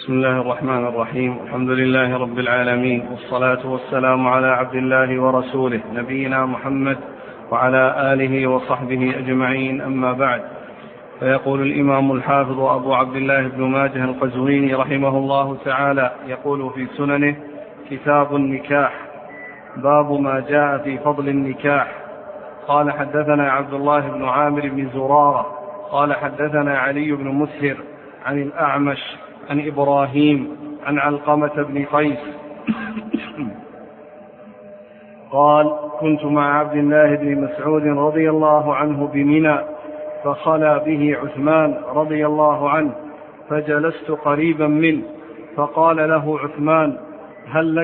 بسم الله الرحمن الرحيم. الحمد لله رب العالمين، والصلاة والسلام على عبد الله ورسوله نبينا محمد وعلى آله وصحبه أجمعين، أما بعد. فيقول الإمام الحافظ أبو عبد الله بن ماجه القزويني رحمه الله تعالى، يقول في سننه: كتاب النكاح، باب ما جاء في فضل النكاح. قال: حدثنا عبد الله بن عامر بن زرارة قال: حدثنا علي بن مسهر عن الأعمش عن إبراهيم عن علقمة بن قيس قال: كنت مع عبد الله بن مسعود رضي الله عنه بمنى، فخلى به عثمان رضي الله عنه، فجلست قريبا منه، فقال له عثمان: هل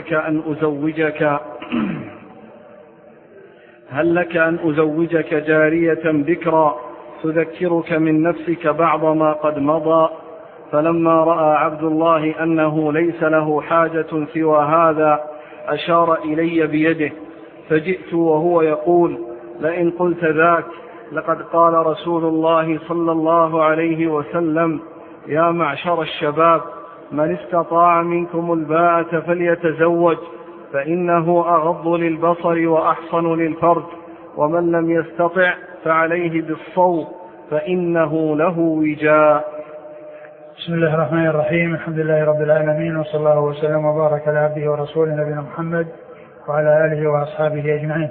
لك أن أزوجك جارية بكرا تذكرك من نفسك بعض ما قد مضى؟ فلما رأى عبد الله أنه ليس له حاجة سوى هذا أشار إلي بيده، فجئت وهو يقول: لئن قلت ذاك لقد قال رسول الله صلى الله عليه وسلم: يا معشر الشباب، من استطاع منكم الباءة فليتزوج، فإنه أغض للبصر وأحصن للفرج، ومن لم يستطع فعليه بالصوم فإنه له وجاء. بسم الله الرحمن الرحيم. الحمد لله رب العالمين، وصلى الله وسلم وبارك على عبده ورسوله نبينا محمد وعلى آله وأصحابه أجمعين.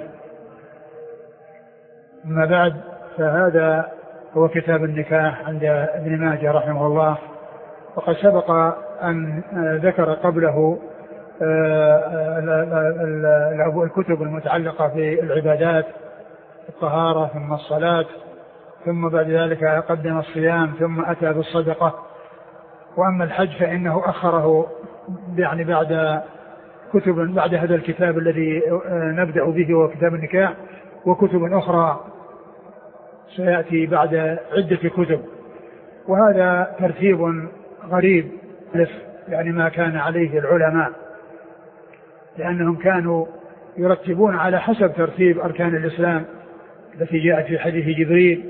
أما بعد، فهذا هو كتاب النكاح عند ابن ماجه رحمه الله، وقد سبق أن ذكر قبله الكتب المتعلقة في العبادات، الطهارة ثم الصلاة، ثم بعد ذلك قدم الصيام، ثم أتى بالصدقة. وأما الحج فإنه أخره يعني بعد هذا الكتاب الذي نبدأ به هو كتاب النكاح، وكتب أخرى سيأتي بعد عدة كتب. وهذا ترتيب غريب يعني ما كان عليه العلماء، لأنهم كانوا يرتبون على حسب ترتيب أركان الإسلام التي جاءت في حديث جبريل،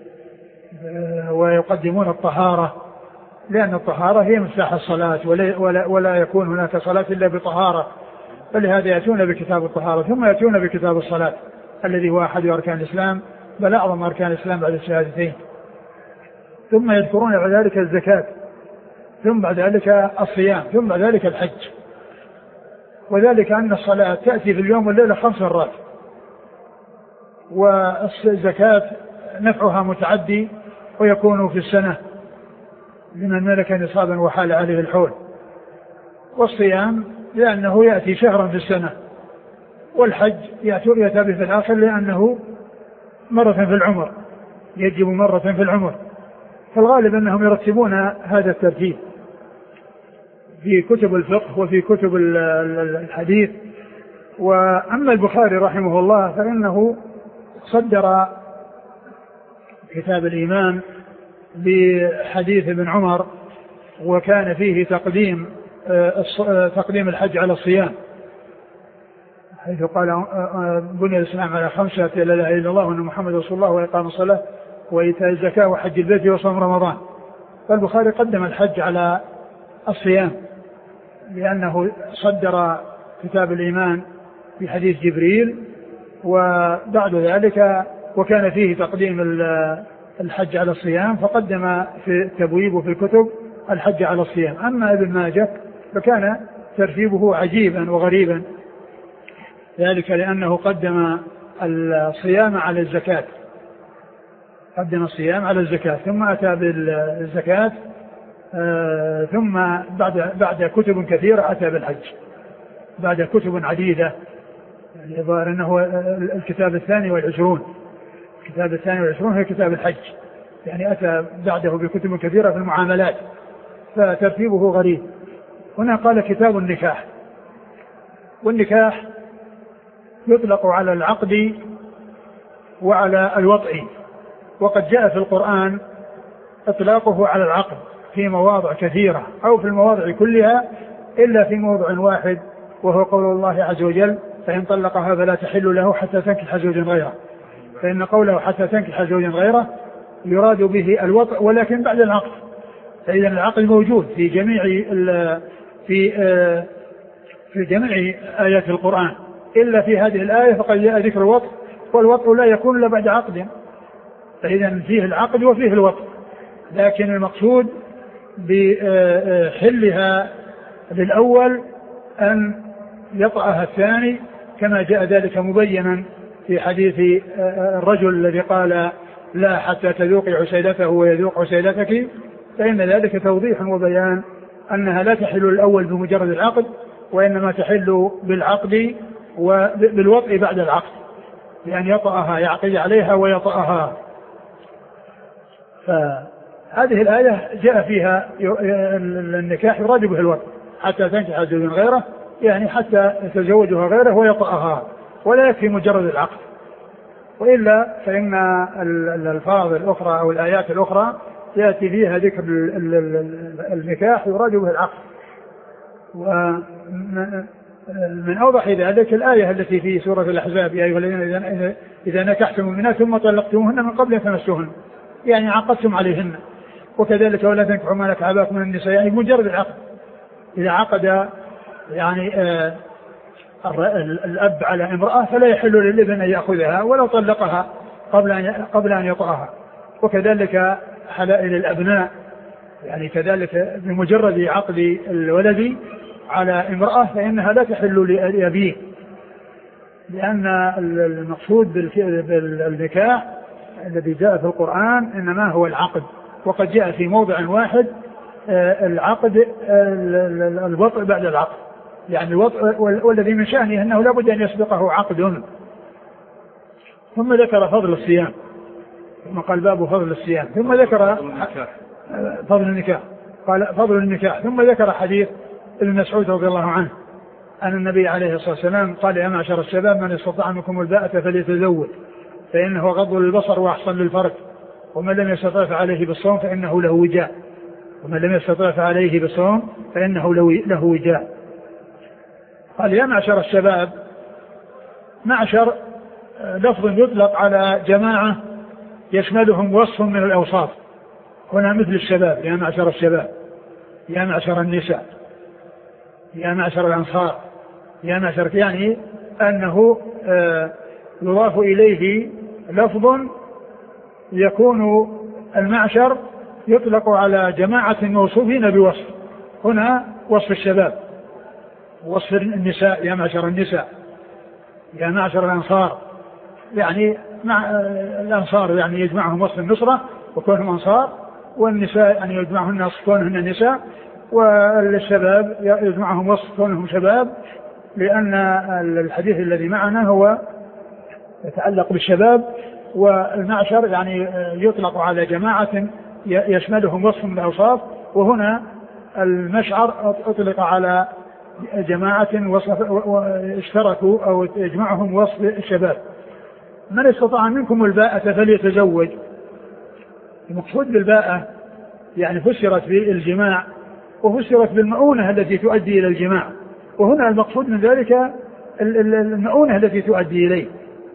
ويقدمون الطهارة، لأن الطهارة هي مفتاح الصلاة، ولا يكون هناك صلاة إلا بطهارة، فلهذا يأتون بكتاب الطهارة ثم يأتون بكتاب الصلاة الذي هو أحد أركان الإسلام، بل أعظم أركان الإسلام بعد الشهادتين. ثم يذكرون بعد ذلك الزكاة، ثم بعد ذلك الصيام، ثم بعد ذلك الحج. وذلك أن الصلاة تأتي في اليوم والليلة 5 مرات، والزكاة نفعها متعدي ويكون في السنة لمن ملك نصابا وحال عليه الحول. والصيام لأنه يأتي شهرا في السنة، والحج يأتي في الآخر لأنه مرة في العمر، يجب مرة في العمر. فالغالب أنهم يرتبون هذا الترتيب في كتب الفقه وفي كتب الحديث. وأما البخاري رحمه الله فإنه صدر كتاب الإيمان بحديث ابن عمر، وكان فيه تقديم الحج على الصيام، حيث قال: بني الإسلام على 5: لا إله إلا الله وأن محمد رسول الله، وإقام الصلاة، وإيتاء الزكاة، وحج البيت، وصوم رمضان. فالبخاري قدم الحج على الصيام، لأنه صدر كتاب الإيمان بحديث جبريل، وبعد ذلك وكان فيه تقديم الحج على الصيام، فقدم في التبويب وفي الكتب الحج على الصيام. أما ابن ماجه فكان ترتيبه عجيبا وغريبا، ذلك لأنه قدم الصيام على الزكاة، قدم الصيام على الزكاة، ثم أتى بالزكاة، ثم بعد كتب كثيرة أتى بالحج، بعد كتب عديدة. يعني يظهر أنه الكتاب 22، الكتاب 22 هي كتاب الحج، يعني أتى بعده بكتب كثيرة في المعاملات، فترتيبه غريب. هنا قال: كتاب النكاح. والنكاح يطلق على العقد وعلى الوطء، وقد جاء في القرآن إطلاقه على العقد في مواضع كثيرة، أو في المواضع كلها إلا في موضع واحد، وهو قول الله عز وجل: فإن طلقها فلا تحل له حتى تنكح زوجا غيره. فإن قوله حتى تنكح زوجا غيره يراد به الوطء، ولكن بعد العقد، فإذا العقل موجود في جميع في جميع آيات القرآن، إلا في هذه الآية فقد جاء ذكر الوطء، والوطء لا يكون إلا بعد عقد، فإذا فيه العقد وفيه الوطء. لكن المقصود بحلها للأول أن يطأها الثاني، كما جاء ذلك مبينا في حديث الرجل الذي قال لا حتى تذوقي عسيلته ويذوق عسيلتك، فإن ذلك توضيح وبيان أنها لا تحل الأول بمجرد العقد، وإنما تحل بالعقد وبالوطء بعد العقد، لأن يطأها يعقد عليها ويطأها. فهذه الآية جاء فيها النكاح يراد به الوطء حتى تنكح زوجا غيره، يعني حتى يتزوجها غيره ويطأها، ولا يكفي مجرد العقد. وإلا فإن الألفاظ الأخرى أو الآيات الأخرى يأتي فيها ذكر النكاح يراد به العقد. ومن أوضح ذلك الآية التي في سورة الأحزاب: يا أيها الذين إذا نكحتم المؤمنات ثم طلقتموهن من قبل أن تمسوهن، يعني عقدتم عليهن. وكذلك ولا تنكحوا ما نكح آباؤكم من النساء، يعني مجرد العقد. إذا عقد يعني الأب على امرأة فلا يحل للابن أن يأخذها ولو طلقها قبل أن يطأها. وكذلك حلائل الأبناء، يعني كذلك بمجرد عقد الولد على امرأة فإنها لا تحل لأبيه، لأن المقصود بالنكاح الذي جاء في القرآن إنما هو العقد. وقد جاء في موضع واحد العقد الوطء بعد العقد، يعني الوطء والذي من شأنه أنه لا بد أن يسبقه عقد. ثم ذكر فضل الصيام، ثم قال باب فضل الصيام، ثم ذكر فضل النكاح، قال فضل النكاح، ثم ذكر حديث ابن مسعود رضي الله عنه أن النبي عليه الصلاة والسلام قال: يا معشر الشباب من استطاع منكم الباءة فليتزوج فإنه غض للبصر وأحصن للفرج، ومن لم يستطع فعليه بالصوم فإنه له وجاء، ومن لم يستطع فعليه بالصوم فإنه له وجاء. قال: يا معشر الشباب. معشر لفظ يطلق على جماعة يشملهم وصف من الأوصاف، هنا مثل الشباب: يا معشر الشباب، يا معشر النساء، يا معشر الأنصار، يا معشر، يعني أنه يضاف إليه لفظ يكون المعشر يطلق على جماعة موصوفين بوصف. هنا وصف الشباب، وصف النساء: يا معشر النساء، يا معشر الأنصار، يعني مع الأنصار يعني يجمعهم وصف النصرة وكونهم أنصار، والنساء يعني يجمعهن وصف كونهن نساء، والشباب يجمعهم وصف كونهم شباب، لأن الحديث الذي معنا هو يتعلق بالشباب، والمعشر يعني يطلق على جماعة يشملهم وصف من الأوصاف، وهنا المشعر أطلق على جماعة اشتركوا أو يجمعهم وصف الشباب. من استطاع منكم الباءة فليتزوج. المقصود بالباءة يعني فسرت بالجماع وفسرت بالمؤونة التي تؤدي إلى الجماع، وهنا المقصود من ذلك المؤونة التي تؤدي إليه،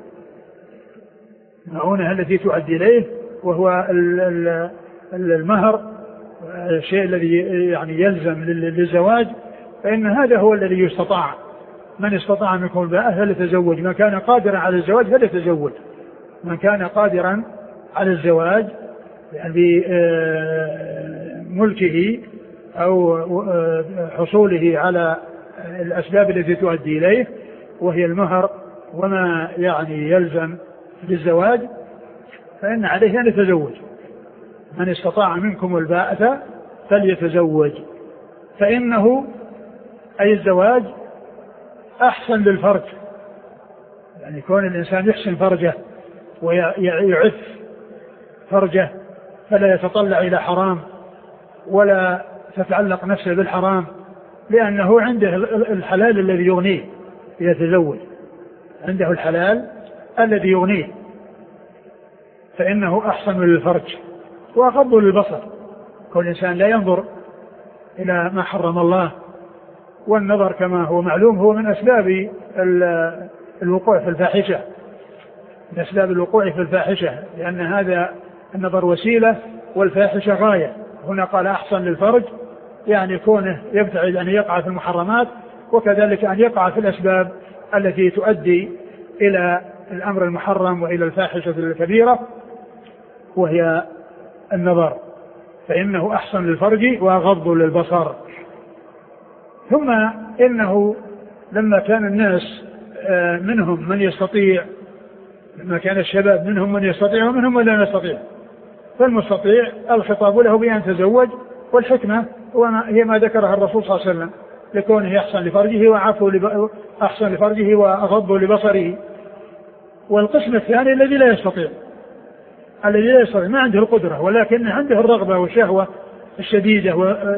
المؤونة التي تؤدي إليه، وهو المهر، الشيء الذي يعني يلزم للزواج، فإن هذا هو الذي يستطاع. من استطاع منكم الباءة فليتزوج، من كان قادرا على الزواج فليتزوج، من كان قادرا على الزواج يعني بملكه أو حصوله على الأسباب التي تؤدي إليه، وهي المهر وما يعني يلزم للزواج، فإن عليه أن يتزوج. من استطاع منكم الباءة فليتزوج، فإنه أي الزواج أحسن للفرج، يعني كون الإنسان يحسن فرجه ويعف فرجه فلا يتطلع إلى حرام ولا تتعلق نفسه بالحرام، لأنه عنده الحلال الذي يغنيه يتزوج، عنده الحلال الذي يغنيه، فإنه أحسن للفرج وأغض للبصر. كل إنسان لا ينظر إلى ما حرم الله، والنظر كما هو معلوم هو من أسباب الوقوع في الفاحشة، من أسباب الوقوع في الفاحشة، لأن هذا النظر وسيلة والفاحشة غاية، هنا قال أحصن للفرج يعني كونه يبتعد أن يقع في المحرمات، وكذلك أن يقع في الأسباب التي تؤدي إلى الأمر المحرم وإلى الفاحشة الكبيرة وهي النظر، فإنه أحصن للفرج وأغض للبصر. ثم إنه لما كان الناس منهم من يستطيع، لما كان الشباب منهم من يستطيع ومنهم من لا يستطيع، فالمستطيع الخطاب له بأن يتزوج، والحكمة هي ما ذكرها الرسول صلى الله عليه وسلم لكونه يحصن لفرجه أحصن لفرجه وأغض لبصره. والقسم الثاني الذي لا يستطيع، ما عنده القدرة ولكن عنده الرغبة والشهوة الشديدة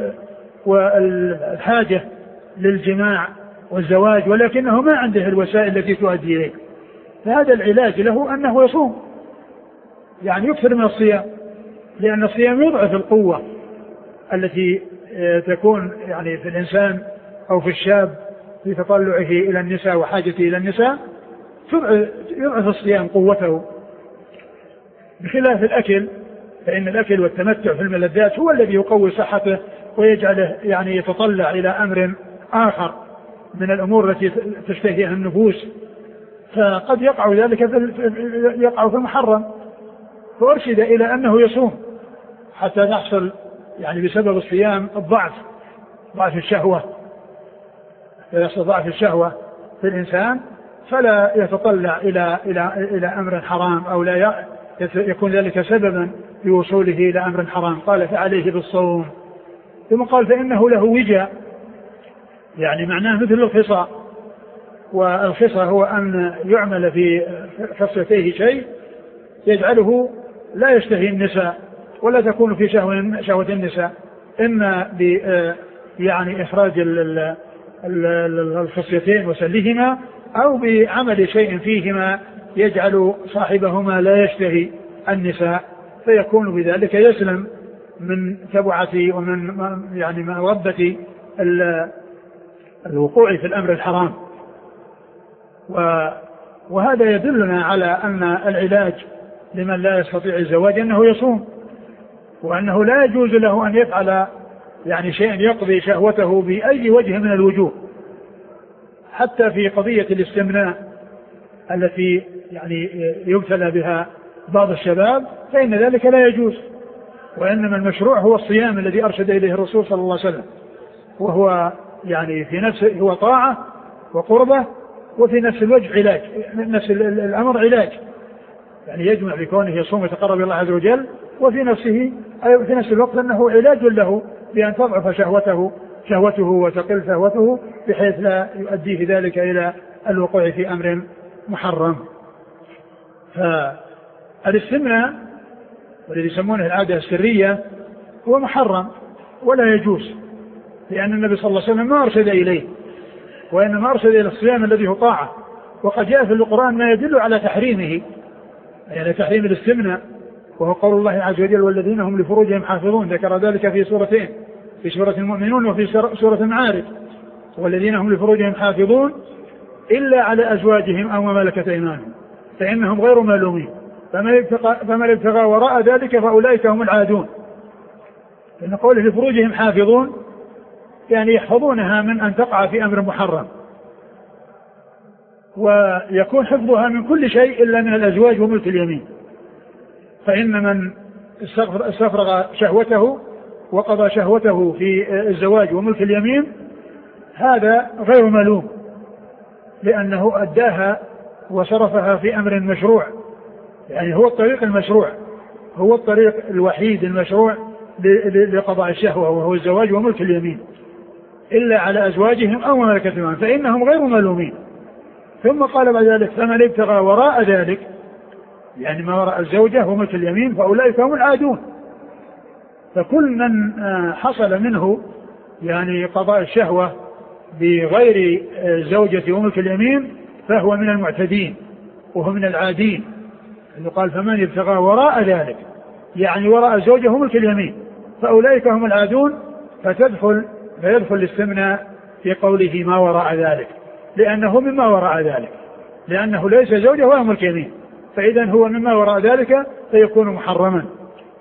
والحاجة للجماع والزواج، ولكنه ما عنده الوسائل التي تؤدي إليه، فهذا العلاج له أنه يصوم، يعني يكثر من الصيام، لأن الصيام يضعف القوة التي تكون يعني في الإنسان أو في الشاب في تطلعه إلى النساء وحاجته إلى النساء، يضعف الصيام قوته، بخلاف الأكل، فإن الأكل والتمتع في الملذات هو الذي يقوي صحته ويجعله يعني يتطلع إلى أمر آخر من الأمور التي تشتهيها النفوس، فقد يقع ذلك يقع في المحرم، فأرشد إلى أنه يصوم حتى نحصل يعني بسبب الصيام ضعف الشهوة، يحصل ضعف الشهوة في الإنسان فلا يتطلع إلى أمر حرام أو لا يكون ذلك سببا في وصوله إلى أمر حرام. قال فعليه بالصوم. ثم قال فإنه له وجاء، يعني معناه مثل الخصى، والخصى هو أن يعمل في خصيتيه شيء يجعله لا يشتهي النساء ولا تكون في شهوة النساء، إما يعني إخراج الخصيتين وسلهما، أو بعمل شيء فيهما يجعل صاحبهما لا يشتهي النساء، فيكون بذلك يسلم من تبعة ومن يعني مودة الوقوع في الأمر الحرام. وهذا يدلنا على أن العلاج لمن لا يستطيع الزواج أنه يصوم، وأنه لا يجوز له أن يفعل يعني شيء يقضي شهوته بأي وجه من الوجوه، حتى في قضية الاستمناء التي يعني يبتلى بها بعض الشباب فإن ذلك لا يجوز، وإنما المشروع هو الصيام الذي أرشد إليه الرسول صلى الله عليه وسلم، وهو يعني في نفسه هو طاعة وقربة، وفي نفس الوجه علاج، نفس الأمر علاج، يعني يجمع بكونه يصوم ويتقرب إلى الله عز وجل، وفي نفس الوقت أنه علاج له بأن تضعف شهوته وتقل شهوته بحيث لا يؤديه ذلك إلى الوقوع في أمر محرم. فالاستمناء والذي يسمونه العادة السرية هو محرم ولا يجوز، لأن النبي صلى الله عليه وسلم ما أرشد إليه، وإنما أرشد إلى الصيام الذي هو طاعة، وقد جاء في القرآن ما يدل على تحريمه، يعني تحريم الاستمناء، وهو قول الله عز وجل والذين هم لفروجهم حافظون، ذكر ذلك في سورتين، في سورة المؤمنون وفي سورة المعارج، والذين هم لفروجهم حافظون إلا على أزواجهم أو ما ملكت أيمانهم فإنهم غير ملومين فمن ابتغى وراء ذلك فأولئك هم العادون. لأن قوله لفروجهم حافظون يعني يحفظونها من أن تقع في أمر محرم، ويكون حفظها من كل شيء إلا من الأزواج وملك اليمين، فإن من استفرغ شهوته وقضى شهوته في الزواج وملك اليمين هذا غير ملوم، لأنه أداها وصرفها في أمر مشروع، يعني هو الطريق المشروع، هو الطريق الوحيد المشروع لقضاء الشهوة وهو الزواج وملك اليمين، إلا على أزواجهم أو ملكت أيمانهم فإنهم غير ملومين. ثم قال بعد ذلك فمن ابتغى وراء ذلك، يعني ما وراء الزوجة وملك اليمين فأولئك هم العادون. فكل من حصل منه يعني قضاء الشهوة بغير زوجة وملك اليمين فهو من المعتدين وهو من العادين. قال فمن ابتغى وراء ذلك يعني وراء الزوجة وملك اليمين فأولئك هم العادون، فيدخل الاستمناء في قوله ما وراء ذلك، لأنه مما وراء ذلك، لأنه ليس زوجة ولا ملك يمين، فإذا هو مما وراء ذلك فيكون محرما.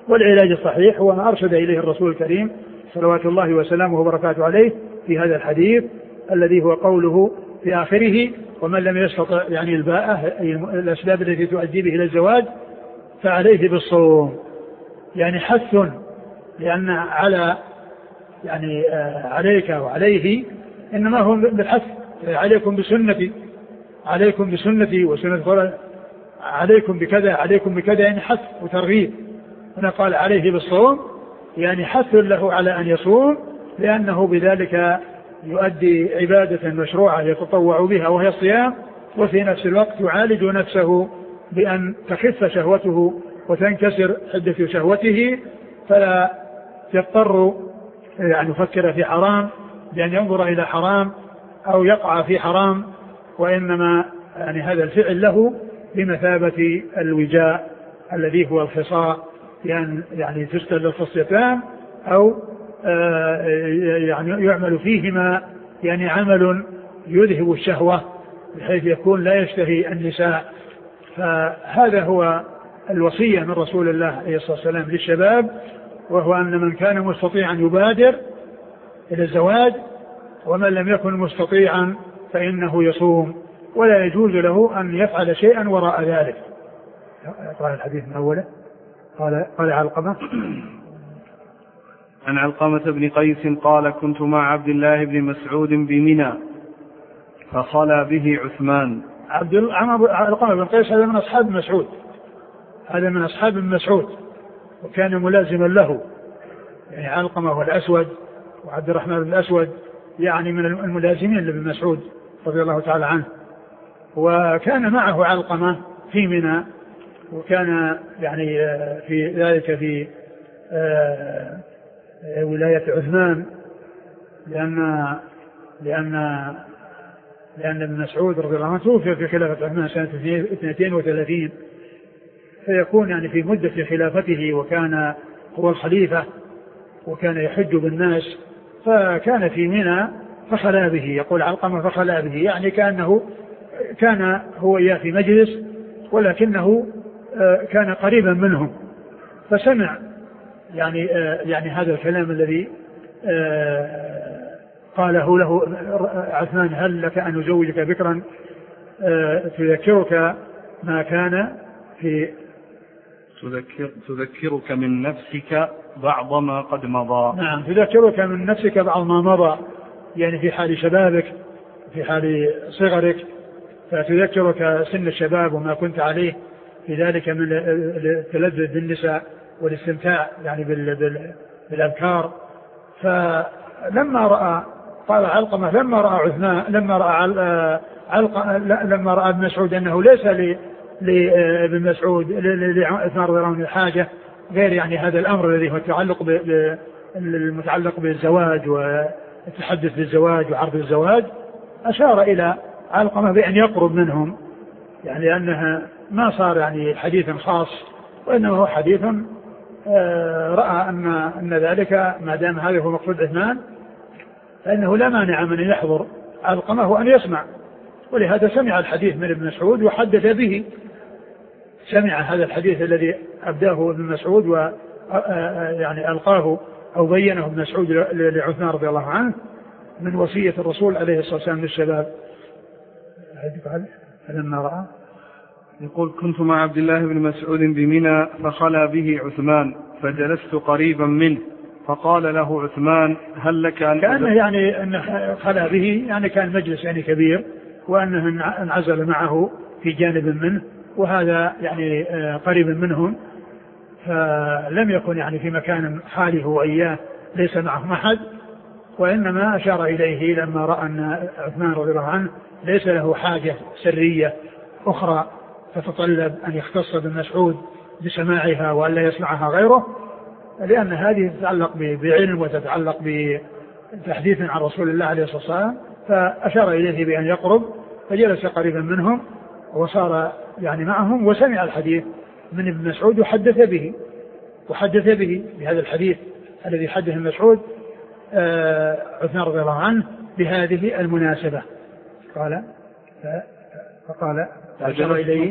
والعلاج الصحيح هو ما أرشد إليه الرسول الكريم صلوات الله وسلامه وبركاته عليه في هذا الحديث الذي هو قوله في آخره: ومن لم يستطع يعني الباءة الأسباب التي تؤدي به إلى الزواج فعليه بالصوم. يعني حث، لأن على يعني عليك وعليه إنما هو بالحث. عليكم بسنتي، عليكم بسنتي وسنة، عليكم بكذا، عليكم بكذا، يعني حث وترغيب. هنا قال عليه بالصوم، يعني حث له على أن يصوم، لأنه بذلك يؤدي عبادة مشروعة يتطوع بها وهي الصيام، وفي نفس الوقت يعالج نفسه بأن تخف شهوته وتنكسر حدة شهوته، فلا يضطر يعني يفكر في حرام بأن ينظر إلى حرام أو يقع في حرام، وإنما يعني هذا الفعل له بمثابة الوجاء الذي هو الخصاء، يعني تستل الخصيتان أو يعني يعمل فيهما يعني عمل يذهب الشهوة بحيث يكون لا يشتهي النساء. فهذا هو الوصية من رسول الله عليه الصلاة والسلام للشباب، وهو أن من كان مستطيعا يبادر إلى الزواج، ومن لم يكن مستطيعا فإنه يصوم، ولا يجوز له أن يفعل شيئا وراء ذلك. قال الحديث من أوله قال علقمة عن علقمة بن قيس قال: كنت مع عبد الله بن مسعود بمنى فخلا به عثمان. علقمة بن قيس هذا من أصحاب مسعود، هذا من أصحاب مسعود، وكان ملازما له. يعني علقمة والأسود وعبد الرحمن بن الأسود يعني من الملازمين لابن مسعود رضي الله تعالى عنه. وكان معه علقمة في منى، وكان يعني في ذلك في ولاية عثمان، لأن ابن مسعود رضي الله عنه توفي في خلافة عثمان سنة 32، فيكون يعني في مدة خلافته، وكان هو الخليفة وكان يحج بالناس، فكان في منى فخلا به. يقول علقمة فخلا به، يعني كأنه كان هو إياه في مجلس، ولكنه كان قريبا منهم، فسمع يعني هذا الكلام الذي قاله له عثمان: هل لك أن أزوجك بكرا تذكرك ما كان في تذكرك من نفسك بعض ما قد مضى. نعم، تذكرك من نفسك بعض ما مضى، يعني في حال شبابك، في حال صغرك، فتذكرك سن الشباب وما كنت عليه في ذلك من التلذذ بالنساء والاستمتاع يعني بالأبكار. فلما رأى، قال علقمة لما رأى عثمان، لما رأى ابن مسعود أنه ليس لابن مسعود لعثمان رضي الله عنه الحاجة غير يعني هذا الأمر الذي هو المتعلق بالزواج والتحدث بالزواج وعرض الزواج، أشار إلى علقمة بأن يقرب منهم، يعني لأنها ما صار يعني حديثا خاص، وإنما هو حديث رأى أن ذلك ما دام هذا هو مقصود عثمان فإنه لا مانع من أن يحضر علقمة وأن يسمع، ولهذا سمع الحديث من ابن مسعود وحدث به. سمع هذا الحديث الذي أبداه ابن مسعود ويعني ألقاه أو بينه ابن مسعود لعثمان رضي الله عنه من وصية الرسول عليه الصلاة والسلام للشباب. فلما رأى، يقول: كنت مع عبد الله بن مسعود بمنى فخلا به عثمان فجلست قريبا منه فقال له عثمان: هل لك أن كأنه يعني أن خلا به يعني كان مجلس يعني كبير، وأنه انعزل معه في جانب منه، وهذا يعني قريب منهم، فلم يكن يعني في مكان خاله وإياه ليس معه أحد، وإنما أشار إليه لما رأى أن عثمان رضي الله عنه ليس له حاجة سرية أخرى تتطلب أن يختص بن مسعود بسماعها وأن لا يسمعها غيره، لأن هذه تتعلق بعلم وتتعلق بتحديث عن رسول الله عليه الصلاة والسلام، فأشار إليه بأن يقرب، فجلس قريبا منهم وصار يعني معهم، وسمع الحديث من ابن مسعود وحدث به بهذا الحديث الذي حدث ابن مسعود عثمان رضي الله عنه بهذه المناسبة. قال فقال أشار إليه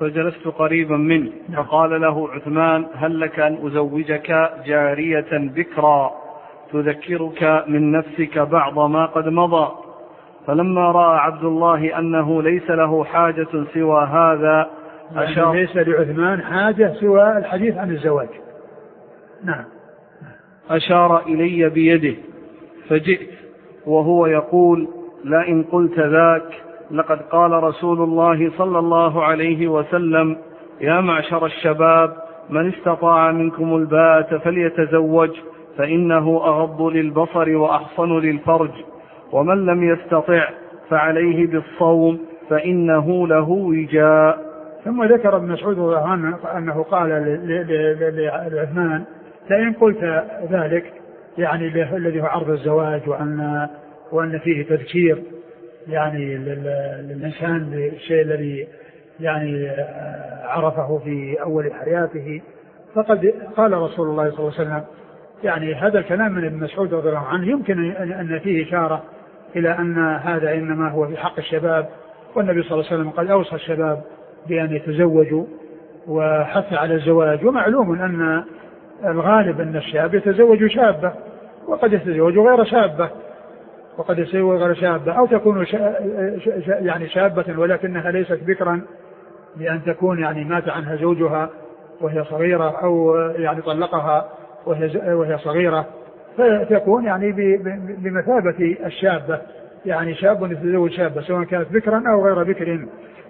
فجلست قريبا منه فقال له عثمان: هل لك أن أزوجك جارية بكرا تذكرك من نفسك بعض ما قد مضى؟ فلما رأى عبد الله أنه ليس له حاجة سوى هذا ليس لعثمان حاجة سوى الحديث عن الزواج. نعم. أشار إلي بيده فجئت وهو يقول: لئن قلت ذاك لقد قال رسول الله صلى الله عليه وسلم: يا معشر الشباب من استطاع منكم الباءة فليتزوج فإنه أغض للبصر وأحصن للفرج، ومن لم يستطع فعليه بالصوم فإنه له وجاء. ثم ذكر ابن مسعود رضي الله عنه أنه قال لعثمان: لئن قلت ذلك، يعني الذي هو عرض الزواج وأن فيه تذكير يعني للإنسان بالشيء الذي يعني عرفه في أول حياته، فقد قال رسول الله صلى الله عليه وسلم يعني هذا الكلام من ابن مسعود رضي الله عنه يمكن أن فيه إشارة إلى أن هذا إنما هو في حق الشباب، والنبي صلى الله عليه وسلم قد أوصى الشباب بأن يتزوجوا وحث على الزواج. ومعلوم أن الغالب أن الشاب يتزوج شابة وقد يتزوج غير شابة، أو تكون يعني شابة ولكنها ليست بكرا، لأن تكون يعني مات عنها زوجها وهي صغيرة، أو يعني طلقها وهي صغيرة، فتكون يعني بمثابة الشابة، يعني شاب يتزوج شابة سواء كانت بكرا أو غير بكر.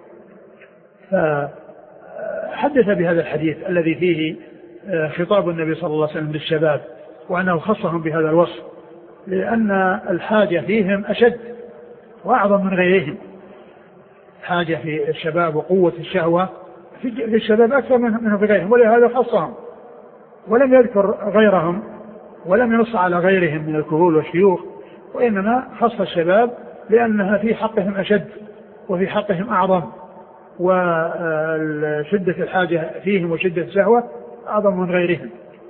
فحدث بهذا الحديث الذي فيه خطاب النبي صلى الله عليه وسلم للشباب وأنه خصهم بهذا الوصف، لأن الحاجة فيهم أشد وأعظم من غيرهم. حاجة في الشباب وقوة الشهوة في الشباب أكثر منه في غيرهم، ولهذا خصهم ولم يذكر غيرهم ولم ينص على غيرهم من الكهول والشيوخ، وإنما خص الشباب لأنها في حقهم أشد وفي حقهم أعظم، وشدة الحاجة فيهم وشدة الشهوة أعظم من غيرهم،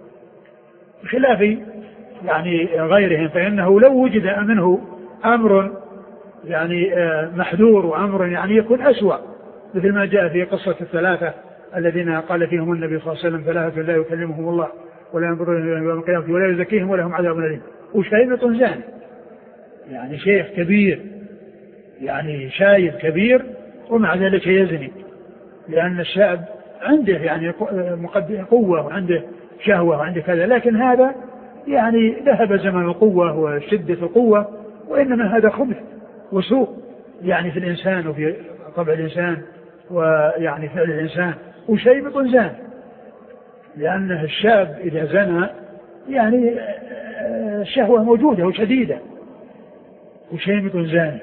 بخلاف يعني غيرهم، فإنه لو وجد منه أمر يعني محذور وأمر يعني يكون أسوأ، مثل ما جاء في قصة الثلاثة الذين قال فيهم النبي صلى الله عليه وسلم: ثلاثة لا يكلمهم الله ولا ينظر إليهم يوم القيامة ولا يزكيهم ولهم عذاب أليم. وشيبة زاني، يعني شيخ كبير، يعني شايب كبير ومع ذلك يزني، لأن الشاب عنده يعني قوة وعنده شهوة وعنده كذا، لكن هذا يعني ذهب زمن القوة وشدة القوة، وإنما هذا خبث وسوء يعني في الإنسان وفي طبع الإنسان ويعني فعل الإنسان. وشيبة زان، لأن الشاب إذا زنى يعني الشهوة موجودة وشديدة، وشيبة زان.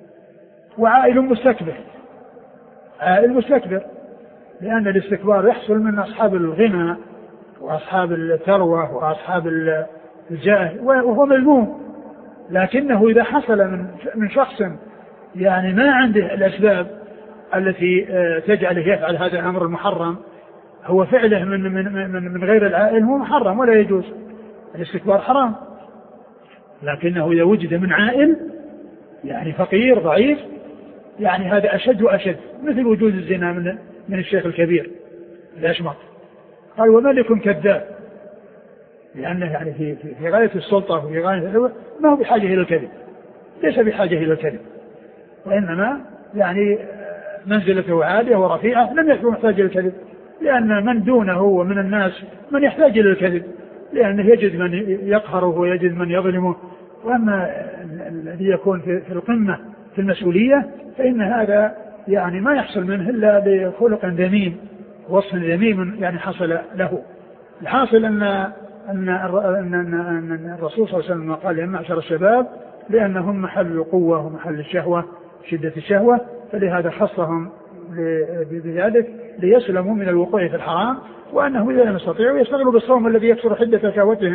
وعائل مستكبر، عائل مستكبر، لأن الاستكبار يحصل من أصحاب الغنى وأصحاب الثروة وأصحاب الجاه، وهو مذموم. لكنه إذا حصل من شخص يعني ما عنده الأسباب التي تجعله يفعل هذا الأمر المحرم، هو فعله من غير العائل هو محرم ولا يجوز، الاستكبار حرام. لكنه إذا وجد من عائل يعني فقير ضعيف، يعني هذا أشد وأشد، مثل وجود الزنا من الشيخ الكبير الأشمط. قال: وملك كذاب، لأنه يعني في غاية السلطة وفي غاية العلوة، ما هو بحاجة إلى الكذب، ليس بحاجة إلى الكذب، وإنما يعني منزلته عالية ورفيعة، لم يكن محتاج إلى الكذب، لأن من دونه ومن الناس من يحتاج إلى الكذب، لأنه يجد من يقهره ويجد من يظلمه. وأما الذي يكون في القمة في المسؤولية فإن هذا يعني ما يحصل منه إلا بخلق ذميم، وصف ذميم يعني حصل له. الحاصل أن الرسول صلى الله عليه وسلم قال: يا معشر الشباب، لأنهم محل القوة ومحل الشهوة، شدة الشهوة، فلهذا خصهم بذلك ليسلموا من الوقوع في الحرام، وأنهم إذا لم يستطيعوا يشتغلوا بالصوم الذي يكسر حدة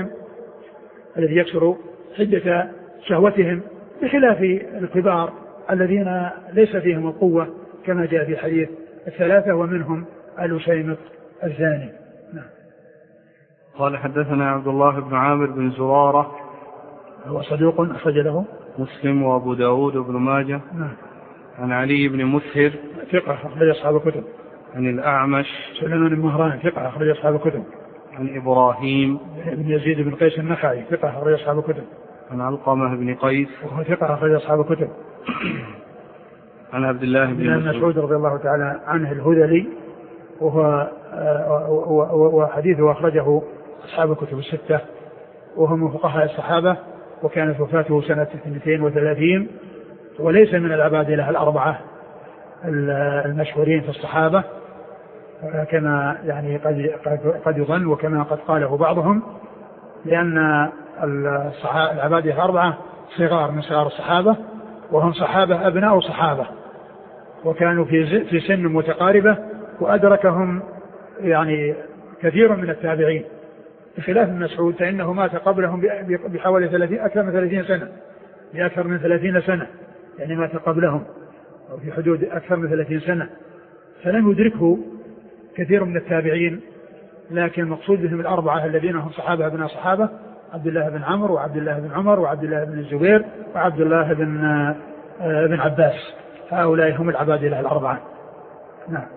شهوتهم، بخلاف الكبار الذين ليس فيهم القوة، كما جاء في حديث الثلاثة ومنهم الأشيمط الزاني. نعم. قال: حدثنا عبد الله بن عامر بن زرارة، هو صدوق أخرج له مسلم وأبو داود وابن ماجه. نعم. عن علي بن مسهر، ثقة أخرج أصحاب الكتب. عن الأعمش سليمان بن مهران ثقة أخرج أصحاب الكتب. عن إبراهيم بن يزيد بن قيس النخعي ثقة أخرج أصحاب الكتب. عن علقمة بن قيس وهو ثقة أخرج أصحاب الكتب. عن عبد الله بن مسعود رضي الله تعالى عنه الهذلي وهو وحديثه أخرجه أصحاب الكتب الستة وهو من فقهاء الصحابة وكانت وفاته سنة 32 وليس من العبادلة الأربعة المشهورين في الصحابة كما يعني قد يظن وكما قد قاله بعضهم لأن العبادلة الأربعة صغار من صغار الصحابة وهم صحابة أبناء صحابة وكانوا في سن متقاربة وأدركهم يعني كثير من التابعين بخلاف مسعود فإنه مات قبلهم بحوالي أكثر من 30 سنة بأكثر من 30 سنة يعني مات قبلهم أو في حدود أكثر من 30 سنة فلم يدركه كثير من التابعين لكن المقصود بهم الأربعة الذين هم صحابة ابن صحابة عبد الله بن عمرو وعبد الله بن عمر وعبد الله بن الزبير وعبد الله بن عباس هؤلاء هم العبادلة الأربعة. نعم.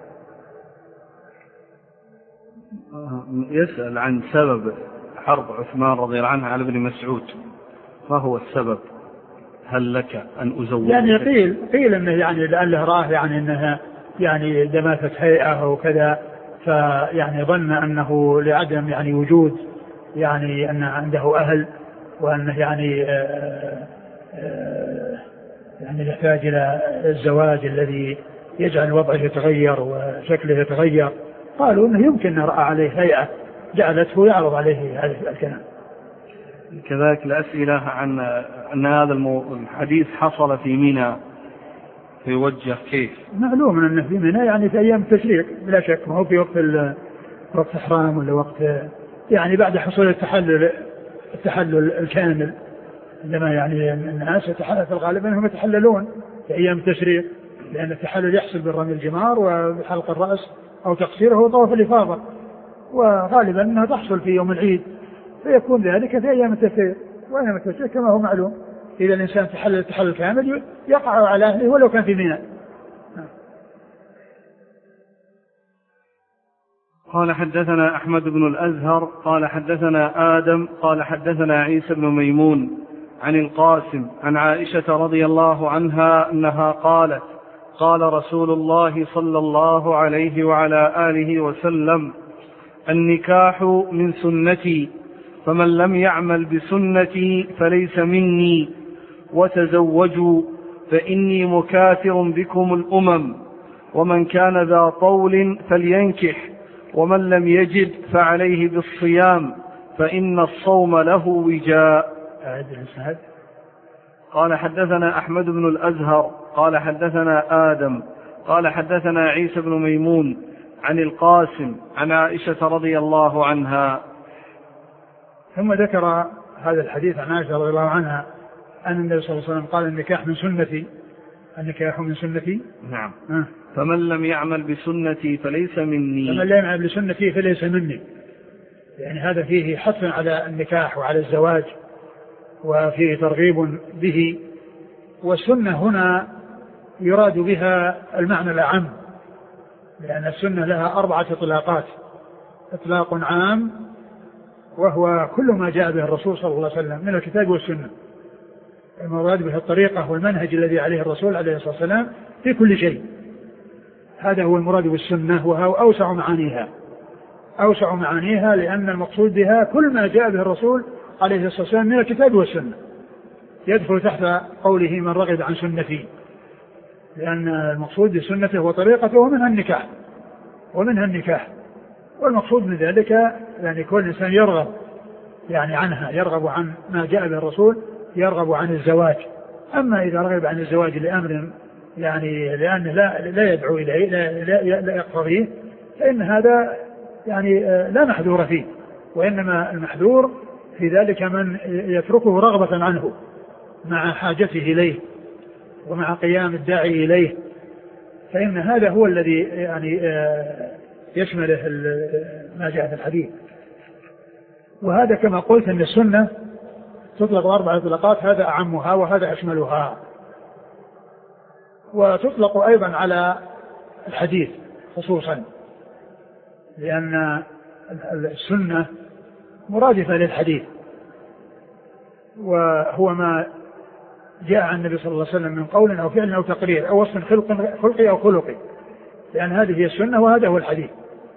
يسأل عن سبب حرب عثمان رضي الله عنه على ابن مسعود ما هو السبب؟ هل لك أن أزوج؟ يعني قيل أنه يعني لأنه راه يعني أنها يعني دماثة هيئة أو كذا فيعني ظن أنه لعدم يعني وجود يعني أن عنده أهل وأنه يعني يعني يحتاج إلى الزواج الذي يجعل وضعه يتغير وشكله يتغير قالوا أنه يمكن أن رأى عليه هيئة جعلته يعرض عليه هذا الكلام. كذلك الأسئلة عن أن هذا الحديث حصل في منى فيوجه كيف؟ معلوم أنه في منى يعني في أيام التشريق بلا شك ما هو في وقت إحرام ولا وقت يعني بعد حصول التحلل الكامل عندما يعني الناس يتحلل في الغالب أنهم يتحللون في أيام التشريق لأن التحلل يحصل بالرمي الجمار وبحلق الرأس أو تقصيره وطواف الإفاضة وغالبا أنها تحصل في يوم العيد فيكون ذلك في أيام التشريق وأيام التشريق كما هو معلوم إذا الإنسان تحلل التحلل كامل يقع على أهله ولو كان في منى. قال حدثنا أحمد بن الأزهر قال حدثنا آدم قال حدثنا عيسى بن ميمون عن القاسم عن عائشة رضي الله عنها أنها قالت قال رسول الله صلى الله عليه وعلى آله وسلم النكاح من سنتي فمن لم يعمل بسنتي فليس مني وتزوجوا فإني مكاثر بكم الأمم ومن كان ذا طول فلينكح ومن لم يجد فعليه بالصيام فإن الصوم له وجاء. قال حدثنا أحمد بن الأزهر قال حدثنا آدم قال حدثنا عيسى بن ميمون عن القاسم عن عائشة رضي الله عنها. ثم ذكر هذا الحديث عن عائشة رضي الله عنها أن النبي صلى الله عليه وسلم قال النكاح من سنتي. النكاح من سنتي نعم. فمن لم يعمل بسنتي فليس مني. فمن لم يعمل بسنتي فليس مني يعني هذا فيه حث على النكاح وعلى الزواج وفيه ترغيب به والسنة هنا يراد بها المعنى الأعم لأن السنة لها 4 إطلاقات. إطلاق عام وهو كل ما جاء به الرسول صلى الله عليه وسلم من الكتاب والسنة المراد به الطريقة والمنهج الذي عليه الرسول عليه الصلاة والسلام في كل شيء هذا هو المراد بالسنة وهو أوسع معانيها لأن المقصود بها كل ما جاء به الرسول عليه الصلاة والسلام من الكتاب والسنة يدخل تحت قوله من رغب عن سنتي لأن المقصود بسنته وطريقته ومنها النكاح والمقصود من ذلك يعني كل إنسان يرغب يعني عنها يرغب عن ما جاء به الرسول يرغب عن الزواج. أما إذا رغب عن الزواج لأمر يعني لأنه لا يدعو إليه لا يقتضيه فإن هذا يعني لا محذور فيه وإنما المحذور في ذلك من يتركه رغبة عنه مع حاجته إليه ومع قيام الداعي إليه فإن هذا هو الذي يعني يشمله ما جاء في الحديث. وهذا كما قلت أن السنة تطلق 4 إطلاقات هذا أعمها وهذا أشملها وتطلق أيضا على الحديث خصوصا، لأن السنة مرادفة للحديث، وهو ما جاء عن النبي صلى الله عليه وسلم من قول أو فعل أو تقرير أو وصف خلقي أو خلقي، لأن هذه هي السنة وهذا هو الحديث.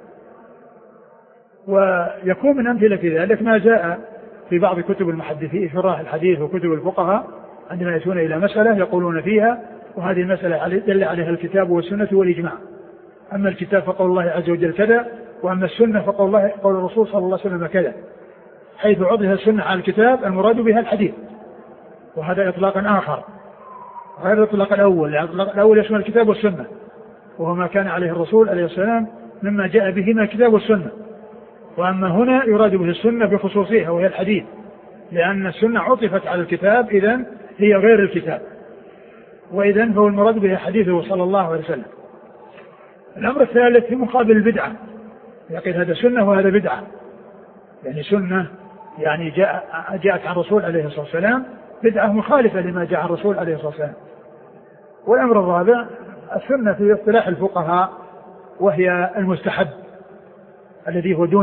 ويكون من أمثلة ذلك ما جاء في بعض كتب المحدثين شراح الحديث وكتب الفقهاء عندما يأتون إلى مسألة يقولون فيها وهذه المسألة دل عليها الكتاب والسنة والإجماع. أما الكتاب فقول الله عز وجل كذا، وأما السنة فقول الرسول صلى الله عليه وسلم كذا، حيث عطف السنة على الكتاب المراد بها الحديث، وهذا إطلاق آخر غير الإطلاق الأول. الإطلاق الأول يشمل الكتاب والسنة، وهو ما كان عليه الرسول عليه السلام مما جاء به من الكتاب والسنة. وأما هنا يراد به السنة بخصوصها وهي الحديث، لأن السنة عطفت على الكتاب إذن هي غير الكتاب، وإذن هو المراد به حديثه صلى الله عليه وسلم. الأمر الثالث في مقابل البدعة، يقول هذا سنة وهذا بدعة، يعني سنة يعني جاءت عن الرسول عليه الصلاة والسلام، بدعة مخالفة لما جاء عن الرسول عليه الصلاة والسلام. والأمر الرابع السنة في اصطلاح الفقهاء وهي المستحب الذي هو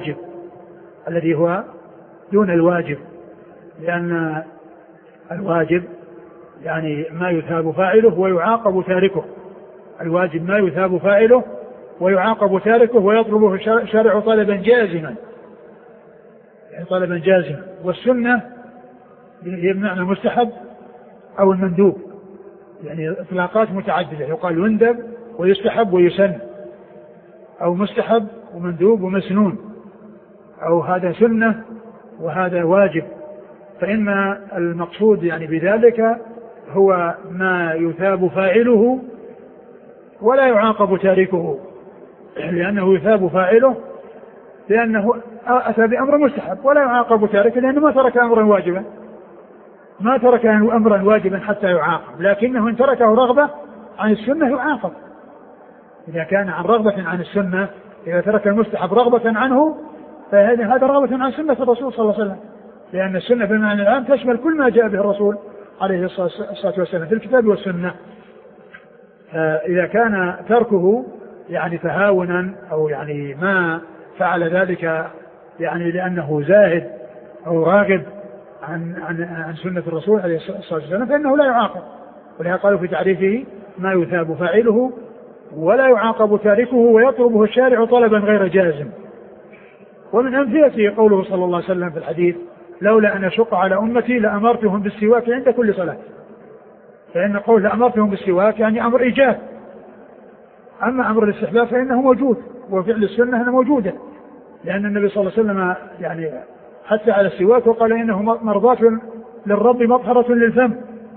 دون الواجب، لأن الواجب يعني ما يثاب فاعله ويعاقب تاركه. الواجب ما يثاب فاعله ويعاقب تاركه ويطلبه الشارع طلبا جازما، يعني طلبا جازما. والسنة هي بمعنى المستحب أو المندوب، يعني إطلاقات متعددة، يقال يندب ويستحب ويسن، أو مستحب ومندوب ومسنون، أو هذا سنة وهذا واجب. فإن المقصود يعني بذلك هو ما يثاب فاعله ولا يعاقب تاركه، لأنه يثاب فاعله لأنه أتى بأمر مستحب، ولا يعاقب تاركه لأنه ما ترك أمرا واجبا، ما ترك أمرا واجبا حتى يعاقب، لكنه إن تركه رغبة عن السنة يعاقب. إذا كان عن رغبة عن السنة، إذا ترك المستحب رغبة عنه فهذا رغبة عن سنة الرسول صلى الله عليه وسلم، لأن السنة بالمعنى العام تشمل كل ما جاء به الرسول عليه الصلاة والسلام في الكتاب والسنة. إذا كان تركه يعني تهاونا أو يعني ما فعل ذلك يعني لأنه زاهد أو راغب عن سنة الرسول عليه الصلاة والسلام فإنه لا يعاقب. ولهذا قالوا في تعريفه ما يثاب فاعله ولا يعاقب تاركه ويطلبه الشارع طلبا غير جازم. ومن أمثلته قوله صلى الله عليه وسلم في الحديث لولا أن أشق على أمتي لأمرتهم بالسواك عند كل صلاة. فإن قول لأمرتهم بالسواك يعني أمر إيجاب، أما أمر الاستحباب فإنه موجود، وفعل السنة أنه موجودة، لأن النبي صلى الله عليه وسلم يعني حتى على السواك وقال إنه مرضاة للرب مطهرة للفم،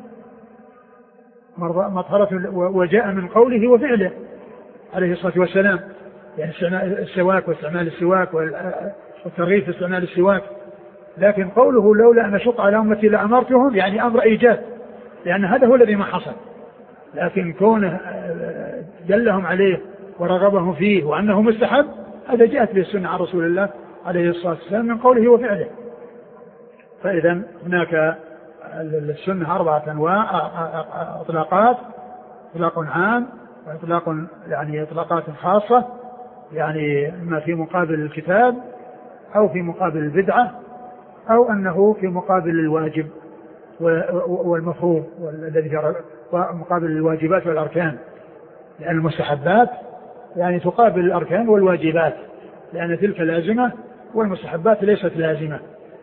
مطهرة، وجاء من قوله وفعله عليه الصلاة والسلام، يعني السواك واستعمال السواك والترغيب في استعمال السواك. لكن قوله لولا أن أشق على أمتي لأمرتهم يعني أمر إيجاب، لأن هذا هو الذي ما حصل، لكن كونه دلهم عليه ورغبهم فيه وأنه مستحب هذا جاءت به السنة عن رسول الله عليه الصلاة والسلام من قوله وفعله. فإذا هناك السنة 4 أنواع إطلاقات، إطلاق عام وإطلاق يعني إطلاقات خاصة، يعني إما في مقابل الكتاب أو في مقابل البدعة أو أنه في مقابل الواجب والمفروض والذي مقابل الواجبات والأركان، لأن المستحبات يعني تقابل الأركان والواجبات، لأن تلك لازمة والمستحبات ليست لازمة.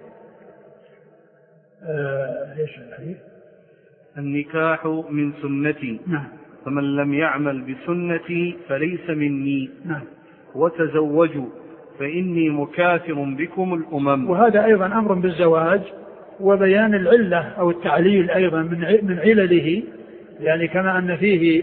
ايش الحديث؟ النكاح من سنتي، نعم، فمن لم يعمل بسنتي فليس مني، نعم، وتزوجوا فإني مكاثر بكم الأمم. وهذا أيضا أمر بالزواج وبيان العلة أو التعليل أيضا من علله، يعني كما أن فيه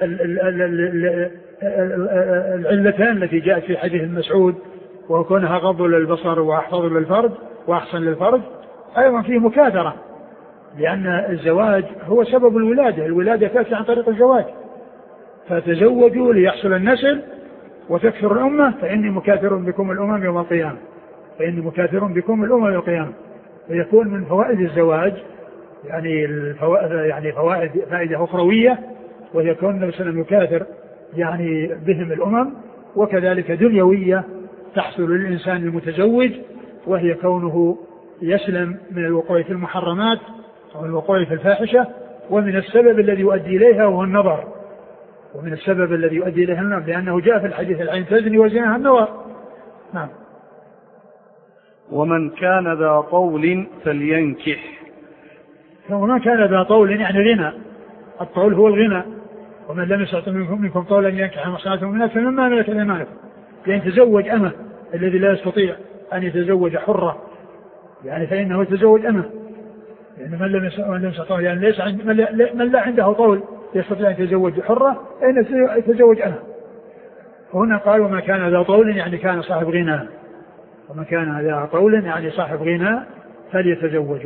العلتان التي جاءت في حديث مسعود وكونها غض للبصر وأحفظ للفرج وأحسن للفرج، أيضا فيه مكاثرة، لأن الزواج هو سبب الولادة تأتي عن طريق الزواج، فتزوجوا ليحصل النسل وتكثر الأمة فإني مكاثر بكم الأمم يوم القيامة، فإني مكاثر بكم الأمم يوم القيامة. ويكون من فوائد الزواج يعني فائدة أخروية، ويكون النبي صلى الله عليه وسلم يكاثر يعني بهم الأمم، وكذلك دنيوية تحصل للإنسان المتزوج، وهي كونه يسلم من الوقوع في المحرمات أو الوقوع في الفاحشة، ومن السبب الذي يؤدي إليها هو النظر، ومن السبب الذي يؤدي إليها النظر، لأنه جاء في الحديث العين تزني وزناها النظر. نعم. ومن كان ذا طول فلينكح. ومن كان ذا طول يعني غنى، الطول هو الغنى، ومن لم يستطع منكم طولا ينكح المحصنات المؤمنات فمما ملكت ايمانكم، يعني تزوج أمه الذي لا يستطيع أن يتزوج حرة، يعني فإنه يتزوج أمه، يعني من لم يستطع، يعني ليس من لا عنده طول يستطيع أن يتزوج حرة فإنه يتزوج أمه. هنا قال وما كان ذا طول يعني كان صاحب غنى، ومن كان ذا طول يعني صاحب غنى فليتزوج،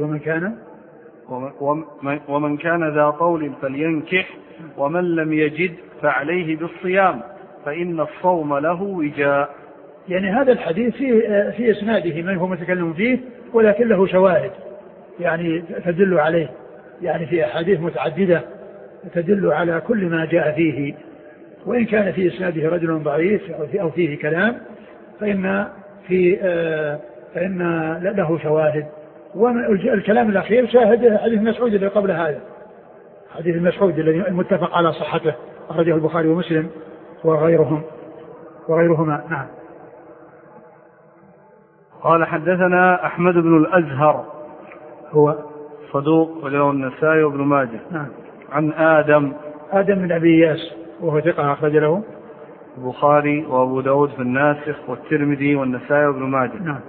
ومن كان ذا طول فلينكح، ومن لم يجد فعليه بالصيام فإن الصوم له وجاء. يعني هذا الحديث في إسناده من هو متكلم فيه، ولكن له شواهد يعني تدل عليه، يعني في أحاديث متعددة تدل على كل ما جاء فيه، وإن كان في إسناده رجل ضعيف أو فيه كلام فإن له شواهد. والكلام الأخير شاهد حديث مسعود الذي قبل هذا، حديث مسعود الذي المتفق على صحته أخرجه البخاري ومسلم وغيرهما. نعم. قال حدثنا أحمد بن الأزهر هو صدوق وله النسائي وابن ماجه. نعم. عن آدم بن أبي إياس وهو ثقة أخرج له البخاري وأبو داود في الناسخ والترمذي والنسائي وابن ماجه. نعم.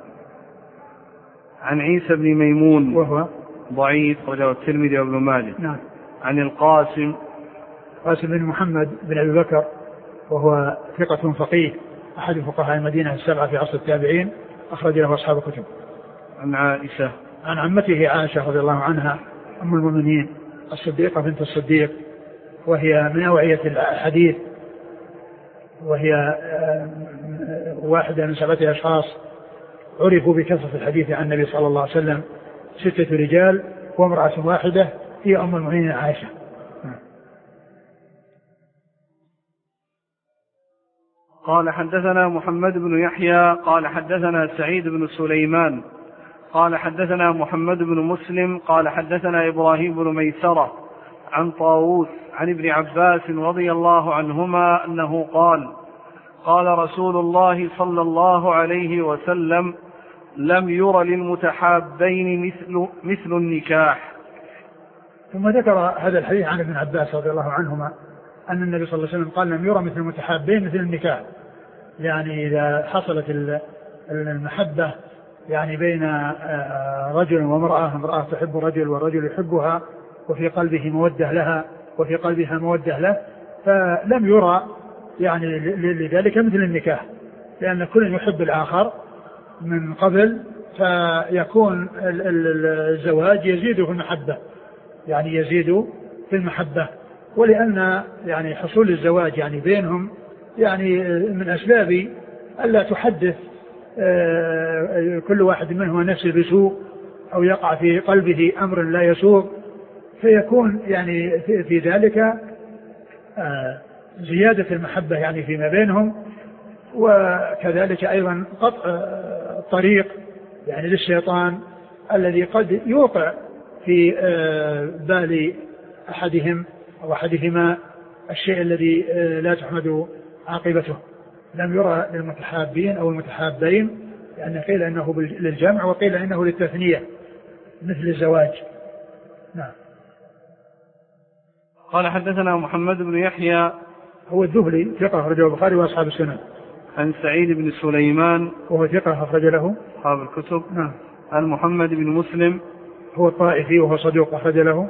عن عيسى بن ميمون وهو ضعيف وله الترمذي وابن ماجه. نعم. عن القاسم بن محمد بن أبي بكر وهو ثقة فقيه أحد فقهاء المدينة السبعة في عصر التابعين أخرج له أصحاب الكتب. عن عائشة عن عمته عائشة رضي الله عنها أم المؤمنين الصديقة بنت الصديق، وهي من أوعية الحديث، وهي واحدة من 7 أشخاص عرفوا بكثرة الحديث عن النبي صلى الله عليه وسلم، 6 رجال وامرأة واحدة هي أم المؤمنين عائشة. قال حدثنا محمد بن يحيى قال حدثنا سعيد بن سليمان قال حدثنا محمد بن مسلم قال حدثنا إبراهيم بن ميسرة عن طاووس عن ابن عباس رضي الله عنهما أنه قال رسول الله صلى الله عليه وسلم لم ير للمتحابين مثل النكاح. ثم ذكر هذا الحديث عن ابن عباس رضي الله عنهما أن النبي صلى الله عليه وسلم قال لم يرى مثل المتحابين مثل النكاح، يعني إذا حصلت المحبة يعني بين رجل وامرأة، امرأة تحب رجل والرجل يحبها وفي قلبه مودة لها وفي قلبها مودة له، فلم يرى يعني لذلك مثل النكاح، لأن كل يحب الآخر من قبل، فيكون الزواج يزيد في المحبة، يعني يزيد في المحبة، ولأن يعني حصول الزواج يعني بينهم يعني من أسباب ألا تحدث كل واحد منهما نفسه بسوء أو يقع في قلبه أمر لا يسوء، فيكون يعني في ذلك زيادة المحبة يعني فيما بينهم، وكذلك أيضا قطع الطريق يعني للشيطان الذي قد يوقع في بال أحدهم أو أحدهما الشيء الذي لا تحمد عاقبته. لم يرى للمتحابين أو المتحابين، لأن قيل إنه للجمع وقيل إنه للتثنية مثل الزواج. نعم. قال حدثنا محمد بن يحيى هو الذهلي ثقة أخرجه البخاري وأصحاب السنن. عن سعيد بن سليمان وهو ثقة أخرج له أصحاب الكتب. نعم. عن محمد بن مسلم هو الطائفي وهو صدوق أخرج له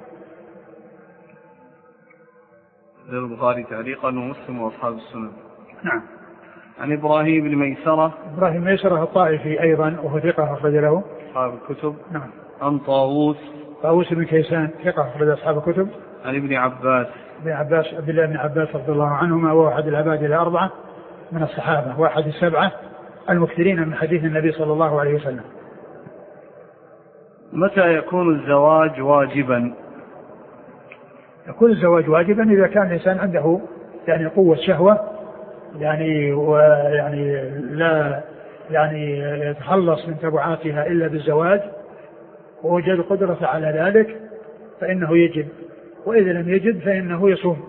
البخاري تعليقا ومسلم وأصحاب السنن. نعم. عن إبراهيم بن ميسرة الطائفي أيضا وهو ثقة أخرج له أصحاب الكتب. نعم. عن طاووس بن كيسان ثقة أخرج أصحاب الكتب. عن ابن عباس عبد الله بن عباس رضي الله عنهما، وهو أحد العباد الأربعة من الصحابة وأحد السبعة المكثرين من حديث النبي صلى الله عليه وسلم. متى يكون الزواج واجبا؟ يكون الزواج واجبا إذا كان الإنسان عنده يعني قوة شهوة يعني ويعني لا يعني يتخلص من تبعاتها إلا بالزواج ووجد القدرة على ذلك فإنه يجب، وإذا لم يجد فإنه يصوم.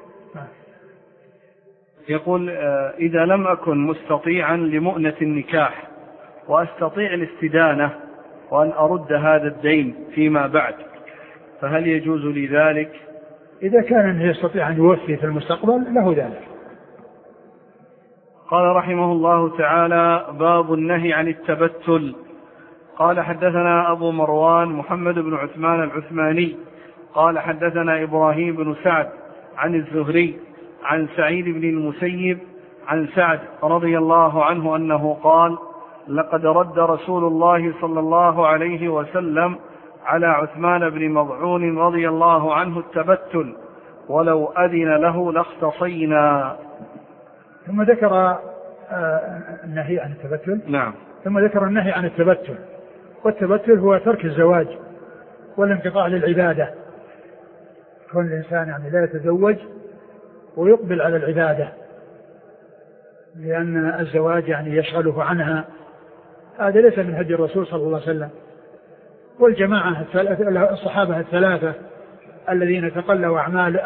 يقول إذا لم أكن مستطيعا لمؤنة النكاح وأستطيع الاستدانة وأن أرد هذا الدين فيما بعد فهل يجوز لي ذلك؟ إذا كان يستطيع أن يوفي في المستقبل له ذلك. قال رحمه الله تعالى: باب النهي عن التبتل. قال حدثنا أبو مروان محمد بن عثمان العثماني قال حدثنا إبراهيم بن سعد عن الزهري عن سعيد بن المسيب عن سعد رضي الله عنه أنه قال: لقد رد رسول الله صلى الله عليه وسلم على عثمان بن مضعون رضي الله عنه التبتل ولو أذن له لاختصينا. ثم ذكر النهي عن التبتل. نعم. ثم ذكر النهي عن التبتل، والتبتل هو ترك الزواج والانقطاع للعبادة، كون الإنسان يعني لا يتزوج ويقبل على العبادة لأن الزواج يعني يشغله عنها، هذا ليس من هدي الرسول صلى الله عليه وسلم. والجماعة الصحابة الثلاثة الذين تقلوا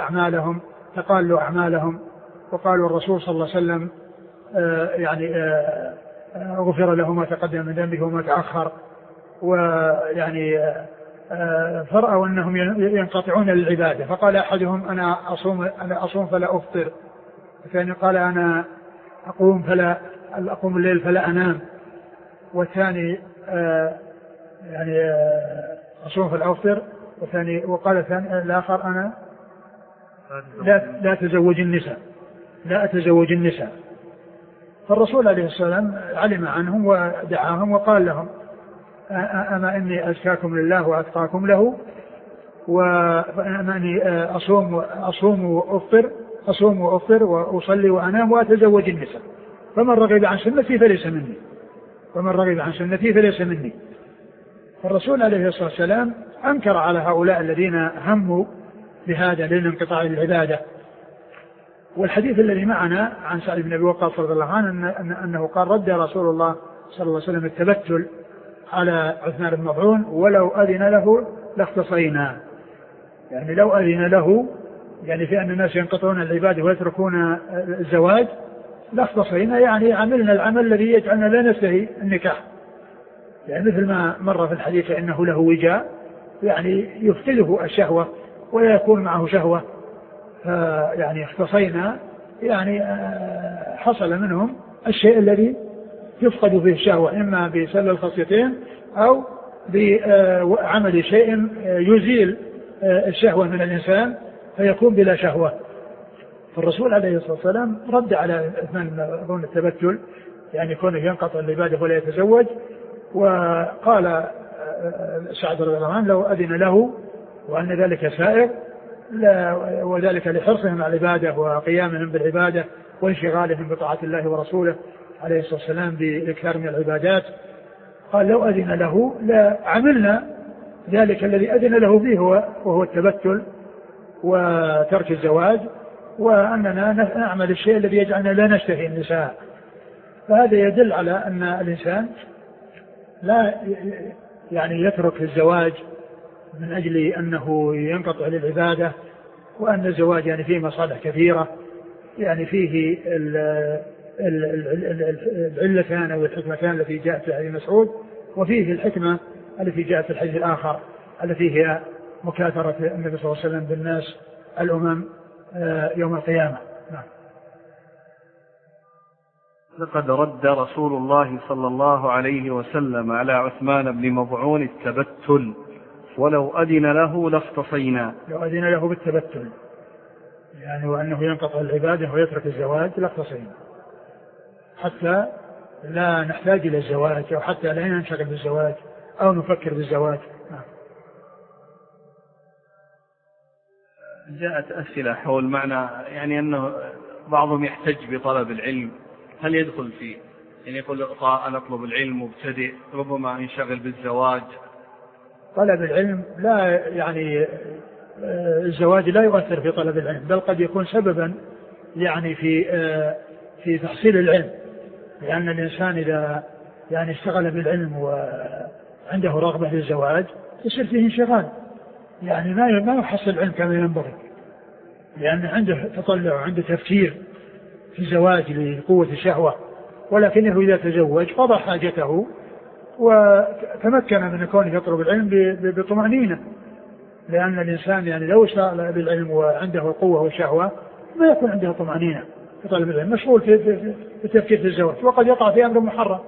أعمالهم وقالوا الرسول صلى الله عليه وسلم غفر له ما تقدم من ذنبه وما تأخر، ويعني فرأوا أنهم ينقطعون للعبادة، فقال أحدهم أنا أصوم فلا أفطر، الثاني قال أنا أقوم الليل فلا أنام، والثاني أصوم فلا أفطر، والثاني وقال الثاني الآخر أنا لا أتزوج النساء. فالرسول عليه السلام علم عنهم ودعاهم وقال لهم: أما إني أزكاكم لله وأتقاكم له، وأما إني أصوم وأفطر وأصلي وأنام وأتزوج النساء، فمن رغب عن سنتي فليس مني. فالرسول عليه الصلاة والسلام أنكر على هؤلاء الذين هموا بهذا للانقطاع للعبادة. والحديث الذي معنا عن سعد بن أبي وقاص رضي الله عنه أنه قال: رد رسول الله صلى الله عليه وسلم التبتل على عثمان بن مضعون ولو أذن له لاختصينا، يعني لو أذن له يعني في أن الناس ينقطعون العبادة ويتركون الزواج لاختصينا، يعني عملنا العمل الذي يجعلنا لا نشتهي النكاح، يعني مثل ما مر في الحديث إنه له وجاء يعني يفتله الشهوة ولا يكون معه شهوة، يعني اختصينا يعني حصل منهم الشيء الذي يفقد فيه الشهوة، إما بسل الخصيتين أو بعمل شيء يزيل الشهوة من الإنسان فيكون بلا شهوة. فالرسول عليه الصلاة والسلام رد على عثمان بن التبتل، يعني كونه ينقطع العبادة ولا يتزوج، وقال سعد رضي الله عنه: لو أذن له وأن ذلك سائر، وذلك لحرصهم على العبادة وقيامهم بالعبادة وانشغالهم بطاعة الله ورسوله عليه الصلاة والسلام بإكثار من العبادات، قال: لو أذن له لعملنا ذلك الذي أذن له فيه وهو التبتل وترك الزواج، وأننا نعمل الشيء الذي يجعلنا لا نشتهي النساء. فهذا يدل على أن الإنسان لا يعني يترك الزواج من أجل أنه ينقطع للعبادة، وأن الزواج يعني فيه مصالح كثيرة، يعني فيه العلتان أو الحكمتان التي جاءت في حديث مسعود، وفيه الحكمة التي جاءت في الحديث الآخر التي هي مكاثرة النبي صلى الله عليه وسلم بالناس الأمم يوم القيامة. نعم. لقد رد رسول الله صلى الله عليه وسلم على عثمان بن مضعون التبتل ولو أذن له لاختصينا. لو أذن له بالتبتل يعني وأنه ينقطع العبادة ويترك الزواج لاختصينا، حتى لا نحتاج إلى الزواج أو حتى لا ننشغل بالزواج أو نفكر بالزواج. جاءت أسئلة حول معنى يعني أنه بعضهم يحتج بطلب العلم، هل يدخل فيه؟ يعني يقول أنا أطلب العلم مبتدئ ربما ينشغل بالزواج. طلب العلم لا يعني الزواج لا يؤثر في طلب العلم، بل قد يكون سببا يعني في تحصيل العلم، لأن الإنسان إذا يعني اشتغل بالعلم وعنده رغبة للزواج يصير فيه انشغال، يعني ما يحصل العلم كما ينبغي، لأن عنده تطلع وعنده تفكير في الزواج لقوة الشهوة، ولكنه إذا تزوج قضى حاجته وتمكن من كونه يطلب العلم بطمأنينة، لأن الإنسان يعني لو اشتغل بالعلم وعنده قوة وشهوة ما يكون عنده طمأنينة في طلب العلم، مشغول في التفكير في الزواج، وقد يقع في أمر محرم.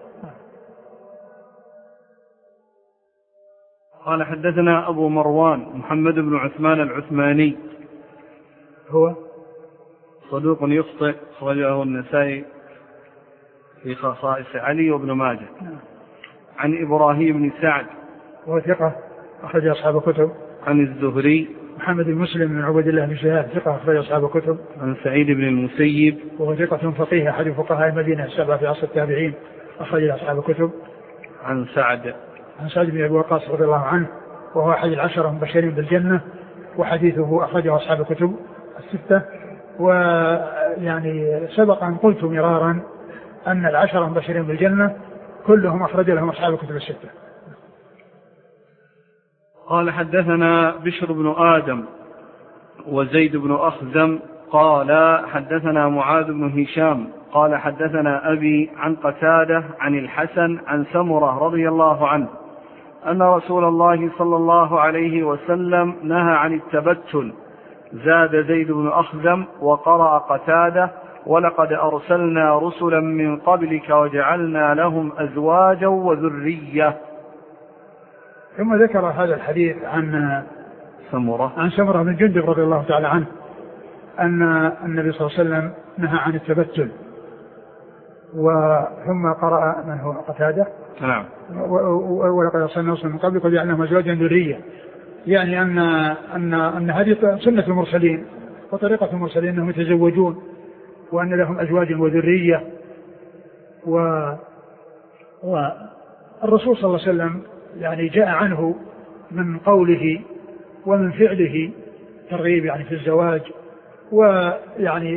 قال حدثنا أبو مروان محمد بن عثمان العثماني هو صدوق يخطئ، أخرجه النسائي في خصائص علي وابن ماجه. عن إبراهيم بن سعد وهو ثقة أخرج أصحاب الكتب. عن الزهري محمد بن مسلم بن عبد الله بن شهاب ثقة أخرج أصحاب الكتب. عن سعيد بن المسيب وهو ثقة فقيه أحد فقهاء المدينة السبعة في عصر التابعين أخرج أصحاب الكتب. عن سعد بن أبي وقاص رضي الله عنه وهو أحد العشرة المبشرين بالجنة، وحديثه أخرجه أصحاب الكتب الستة. ويعني سبق أن قلت مرارا أن العشرة المبشرين بالجنة كلهم أخرج لهم أصحاب الكتب الستة. قال حدثنا بشر بن آدم وزيد بن أخزم قال حدثنا معاذ بن هشام قال حدثنا أبي عن قتادة عن الحسن عن سمرة رضي الله عنه أن رسول الله صلى الله عليه وسلم نهى عن التبتل. زاد زيد بن أخزم وقرأ قتادة ولقد أرسلنا رسلا من قبلك وجعلنا لهم أزواجا وذرية. ثم ذكر هذا الحديث عن سمرة بن جندب رضي الله تعالى عنه أن النبي صلى الله عليه وسلم نهى عن التبتل، ثم قرأ من هو قتادة نعم ولقد أرسلنا رسلا من قبلك وجعلنا لهم أزواجا ذرية، يعني أن هذه سنة المرسلين وطريقة المرسلين أنهم يتزوجون وأن لهم أزواج وذرية. والرسول صلى الله عليه وسلم يعني جاء عنه من قوله ومن فعله ترغيب يعني في الزواج، ويعني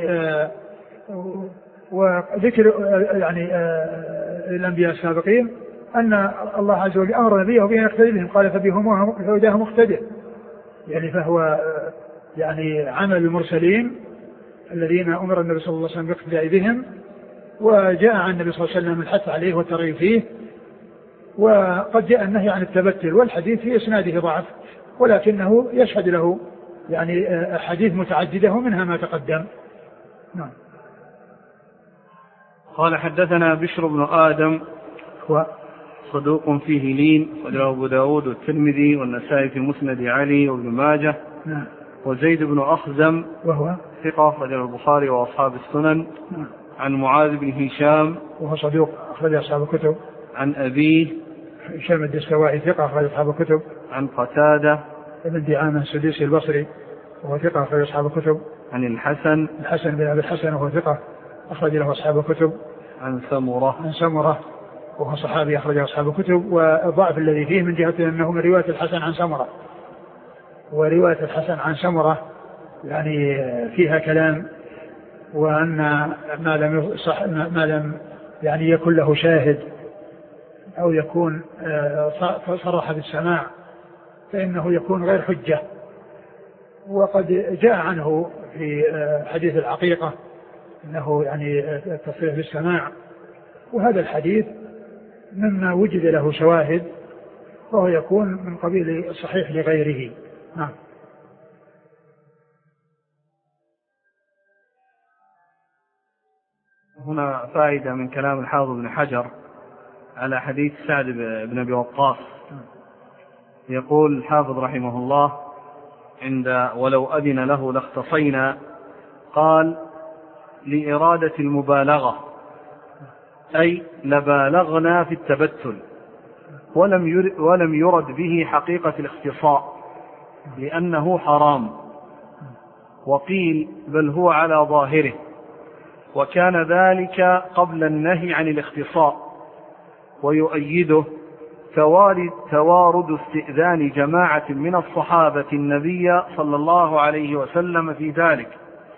وذكر يعني الأنبياء السابقين أن الله عز وجل أمر نبيه بأن يقتدي بهم، قال فبهداه مقتدى، يعني فهو يعني عمل المرسلين الذين أمر النبي صلى الله عليه وسلم بالاقتداء بهم، وجاء عن النبي صلى الله عليه وسلم الحث عليه والترغيب فيه. وقد جاء النهي عن التبتل، والحديث في إسناده ضعف ولكنه يشهد له يعني حديث متعددة ومنها ما تقدم. نعم. قال حدثنا بشر بن آدم صدوق فيه لين وله أبو داود والترمذي والنسائي في مسند علي وابن ماجه. نعم. وزيد بن أخزم وهو ثقة أخرج البخاري وأصحاب السنن. نعم. عن معاذ بن هشام وهو صدوق أخرج أصحاب الكتب. عن أبيه هشام الدستوائي ثقة أخرج أصحاب الكتب. عن قتادة ابن دعامة السدوسي البصري وهو ثقة أخرج أصحاب الكتب. عن الحسن بن أبي الحسن وهو ثقة أخرج له أصحاب الكتب. عن سمرة وهو صحابي أخرج أصحاب الكتب. والضعف الذي فيه من جهة أنه من رواية الحسن عن سمرة، ورواية الحسن عن سمرة يعني فيها كلام، وأن ما لم يعني يكون له شاهد أو يكون صرح بالسماع فإنه يكون غير حجة. وقد جاء عنه في حديث العقيقة أنه يعني التصريح بالسماع، وهذا الحديث مما وجد له شواهد فهو يكون من قبيل الصحيح لغيره. نعم. هنا فائدة من كلام الحافظ بن حجر على حديث سعد بن أبي وقاص. يقول الحافظ رحمه الله عند ولو أذن له لاختصينا، قال لإرادة المبالغة، أي لبالغنا في التبتل، ولم يرد به حقيقة الاختصاء لأنه حرام، وقيل بل هو على ظاهره، وكان ذلك قبل النهي عن الاختصاء. ويؤيده توارد استئذان جماعة من الصحابة النبي صلى الله عليه وسلم في ذلك،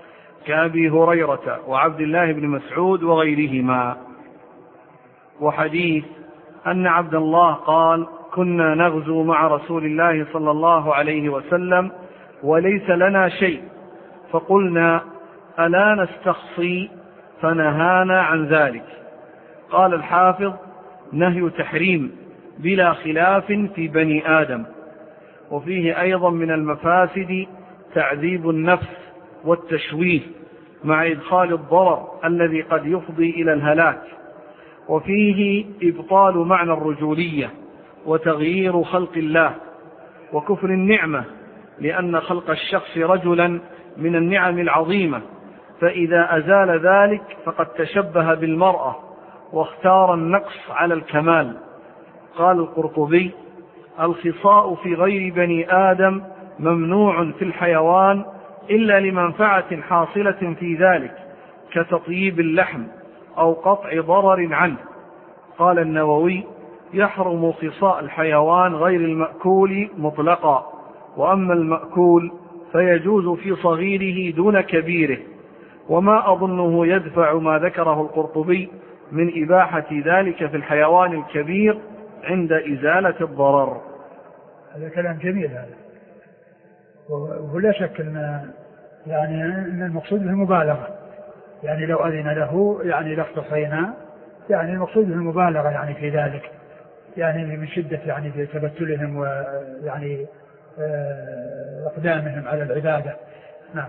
كأبي هريرة وعبد الله بن مسعود وغيرهما. وحديث أن عبد الله قال: كنا نغزو مع رسول الله صلى الله عليه وسلم وليس لنا شيء، فقلنا: ألا نستخصي؟ فنهانا عن ذلك. قال الحافظ: نهي تحريم بلا خلاف في بني آدم. وفيه أيضا من المفاسد تعذيب النفس والتشويه مع إدخال الضرر الذي قد يفضي إلى الهلاك. وفيه إبطال معنى الرجولية وتغيير خلق الله وكفر النعمة، لأن خلق الشخص رجلا من النعم العظيمة، فإذا أزال ذلك فقد تشبه بالمرأة واختار النقص على الكمال. قال القرطبي: الخصاء في غير بني آدم ممنوع في الحيوان إلا لمنفعة حاصلة في ذلك كتطييب اللحم أو قطع ضرر عنه. قال النووي: يحرم خصاء الحيوان غير المأكول مطلقا، وأما المأكول فيجوز في صغيره دون كبيره، وما أظنه يدفع ما ذكره القرطبي من إباحة ذلك في الحيوان الكبير عند إزالة الضرر. هذا كلام جميل هذا، ولا شك أن المقصود به المبالغة، يعني لو أذن له يعني لاختصينا، يعني المقصود به المبالغة يعني في ذلك، يعني من شدة يعني في تبتلهم ويعني إقدامهم على العبادة. نعم.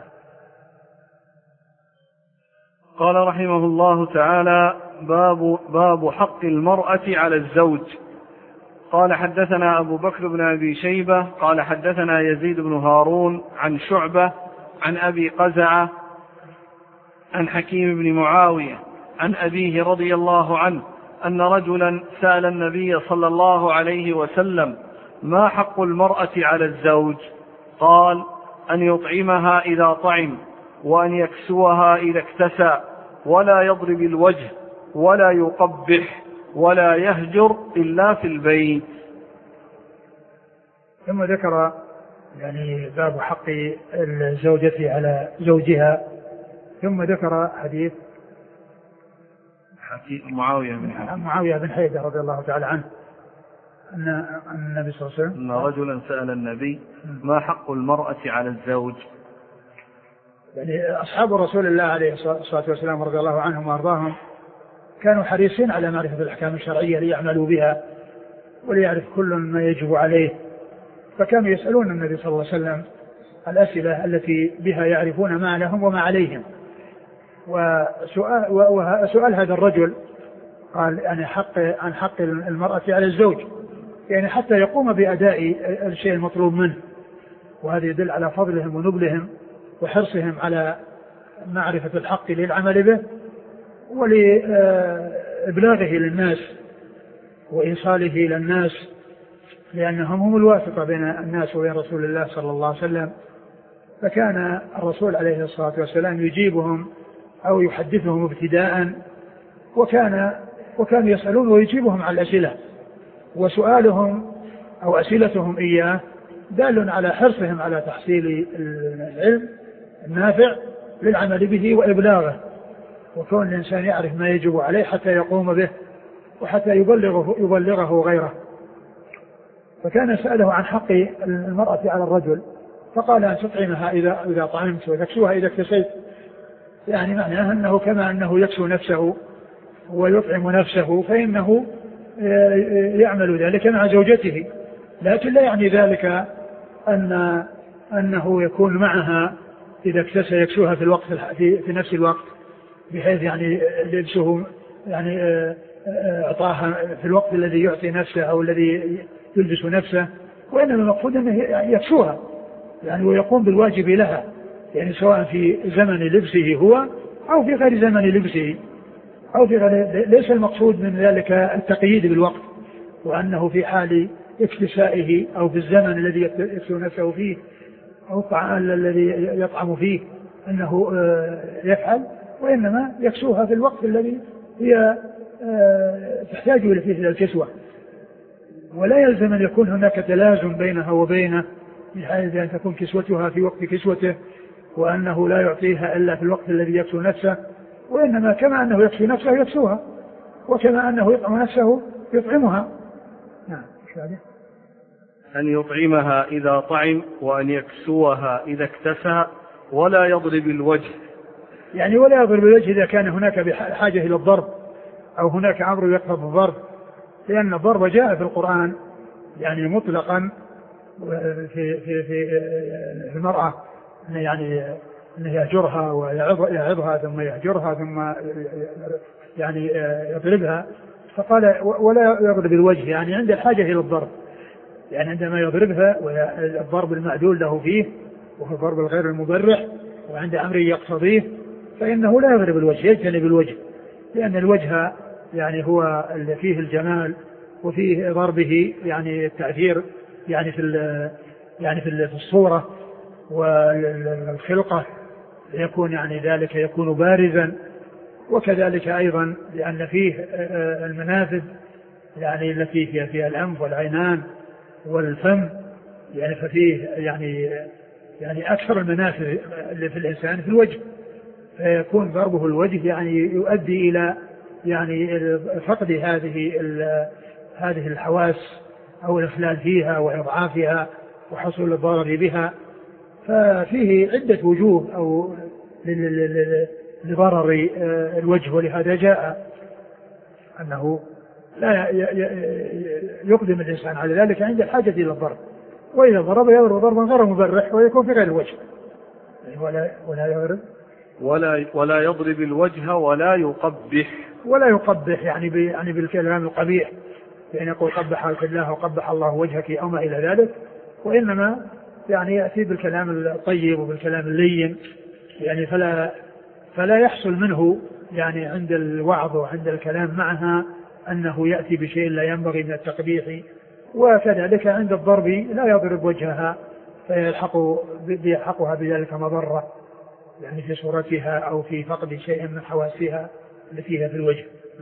قال رحمه الله تعالى: باب حق المرأة على الزوج. قال: حدثنا أبو بكر بن أبي شيبة قال: حدثنا يزيد بن هارون عن شعبة عن أبي قزعة عن حكيم بن معاوية عن أبيه رضي الله عنه أن رجلا سأل النبي صلى الله عليه وسلم: ما حق المرأة على الزوج؟ قال: أن يطعمها إذا طعم، وأن يكسوها إذا اكتسى، ولا يضرب الوجه، ولا يقبح، ولا يهجر إلا في البيت. ثم ذكر يعني باب حق الزوجة على زوجها، ثم ذكر حديث معاوية بن حيدة رضي الله تعالى عنه أن النبي صلى الله عليه وسلم: أن رجلا سأل النبي: ما حق المرأة على الزوج؟ يعني أصحاب رسول الله عليه الصلاة والسلام رضي الله عنهم وأرضاهم كانوا حريصين على معرفة الأحكام الشرعية ليعملوا بها وليعرف كل ما يجب عليه، فكانوا يسألون النبي صلى الله عليه وسلم الأسئلة التي بها يعرفون ما لهم وما عليهم. وسؤال هذا الرجل قال يعني عن حق المرأة على الزوج، يعني حتى يقوم بأداء الشيء المطلوب منه، وهذا يدل على فضلهم ونبلهم وحرصهم على معرفة الحق للعمل به ولإبلاغه للناس وإيصاله إلى الناس، لأنهم هم الواسطة بين الناس وبين رسول الله صلى الله عليه وسلم. فكان الرسول عليه الصلاة والسلام يجيبهم أو يحدثهم ابتداء، وكانوا يسألون ويجيبهم على الأسئلة، وسؤالهم أو أسئلتهم إياه دال على حرصهم على تحصيل العلم النافع للعمل به وإبلاغه، وكون الإنسان يعرف ما يجب عليه حتى يقوم به وحتى يبلغه غيره. فكان سأله عن حق المرأة على الرجل، فقال: أن تطعمها إذا طعمت، وتكسوها إذا اكتسيت، يعني معناه أنه كما أنه يكسو نفسه ويطعم نفسه فإنه يعمل ذلك مع زوجته، لكن لا يعني ذلك أنه يكون معها إذا اكتسى يكسوها في الوقت في نفس الوقت، بحيث يعني لبسه يعني أعطاها في الوقت الذي يعطي نفسه أو الذي يلبس نفسه، وإنما المقصود أنه يكسوها يعني ويقوم بالواجب لها، يعني سواء في زمن لبسه هو أو في غير زمن لبسه أو في غير. ليس المقصود من ذلك التقييد بالوقت، وأنه في حال اكتسائه أو في الزمن الذي يكسو نفسه فيه أو الطعام الذي يطعم فيه أنه يفعل، وإنما يكسوها في الوقت الذي هي تحتاج إلى الكسوة، ولا يلزم أن يكون هناك تلازم بينها وبينه، بحيث أن تكون كسوتها في وقت كسوته وأنه لا يعطيها إلا في الوقت الذي يكسو نفسه، وإنما كما أنه يكسو نفسه يكسوها، وكما أنه يطعم نفسه يطعمها. نعم. أن يطعمها إذا طعم، وأن يكسوها إذا اكتسى، ولا يضرب الوجه. يعني ولا يضرب الوجه إذا كان هناك بحاجة إلى الضرب أو هناك أمر يقتضي الضرب، لأن الضرب جاء في القرآن يعني مطلقا في المرأة، يعني أنه يهجرها ويعظها ثم يهجرها ثم يعني يضربها، فقال ولا يضرب الوجه يعني عند الحاجة إلى الضرب، يعني عندما يضربها والضرب المعدول له فيه وهو الضرب الغير المبرح وعند أمر يقتضيه فإنه لا يضرب الوجه، يجتنب الوجه، لأن الوجه يعني هو اللي فيه الجمال وفيه ضربه يعني التأثير يعني في الصورة والخلقة، يكون يعني ذلك يكون بارزا، وكذلك أيضا لأن فيه المنافذ يعني التي فيها الأنف والعينان والفم، يعني ففيه يعني أكثر المنافذ اللي في الإنسان في الوجه، فيكون ضربه الوجه يعني يؤدي إلى يعني فقد هذه الحواس أو الإخلال فيها وإضعافها وحصول الضرر بها، ففيه عدة وجوه أو لضرر الوجه، ولهذا جاء أنه لا يقدم الإنسان على ذلك عند الحاجة إلى الضرب، وإذا ضرب يضرب ضربا غير مبرح ويكون في غير الوجه، ولا يضرب الوجه ولا يقبح يعني بالكلام القبيح، يعني يقول قبح الله وقبح الله وجهك أو ما إلى ذلك، وإنما يعني يأتي بالكلام الطيب وبالكلام اللين، يعني فلا يحصل منه يعني عند الوعظ وعند الكلام معها أنه يأتي بشيء لا ينبغي من التقبيح، وكذلك عند الضرب لا يضرب وجهها فيلحقها بذلك مضرة يعني في صورتها أو في فقد شيء من حواسها التي هي في الوجه.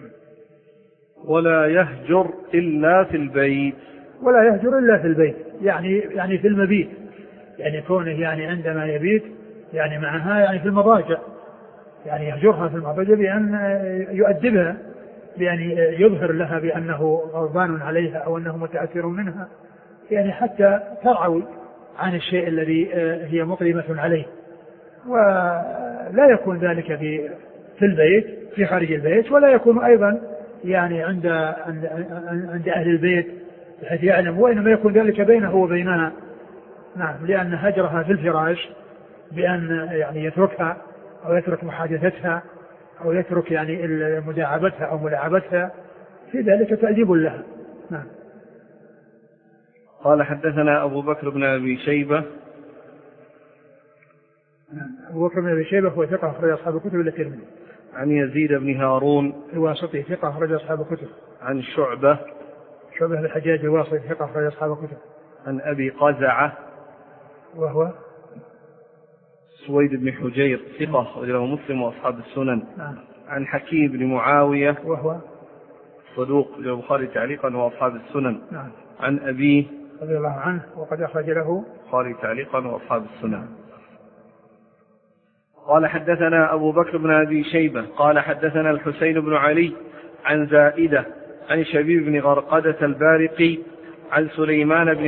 ولا يهجر إلا في البيت، يعني في المبيت، يعني كونه يعني عندما يبيت يعني معها يعني في المضاجع، يعني يهجرها في المضاجع بأن يؤدبها، بأن يظهر لها بأنه غضبان عليها أو أنه متأثر منها، يعني حتى ترعوي عن الشيء الذي هي مقدمة عليه، ولا يكون ذلك في البيت في خارج البيت، ولا يكون أيضا يعني عند أهل البيت بحيث يعلم، وإنما يكون ذلك بينه وبينها. نعم، لأن هجرها في الفراش بأن يعني يتركها أو يترك محادثتها أو يترك يعني مداعبتها أو ملاعبتها، في ذلك تأديب لها. نعم. قال حدثنا أبو بكر بن أبي شيبة. أبو بكر بن أبي شيبة هو ثقة أخرج أصحاب الكتب إلا الترمذي. عن يزيد بن هارون الواسطي ثقة أخرج أصحاب الكتب. عن شعبة بن الحجاج الواسطي ثقة أخرج أصحاب الكتب. عن أبي قزعة وهو سويد بن حجير ثقة أخرجه مسلم وأصحاب السنن. نعم. عن حكيم بن معاوية وهو صدوق البخاري تعليقا وأصحاب السنن. نعم. عن أبيه رضي الله عنه وقد أخرج له البخاري تعليقا وأصحاب السنن. قال حدثنا أبو بكر بن أبي شيبة قال حدثنا الحسين بن علي عن زائدة عن شبيب بن غرقدة البارقي عن سليمان بن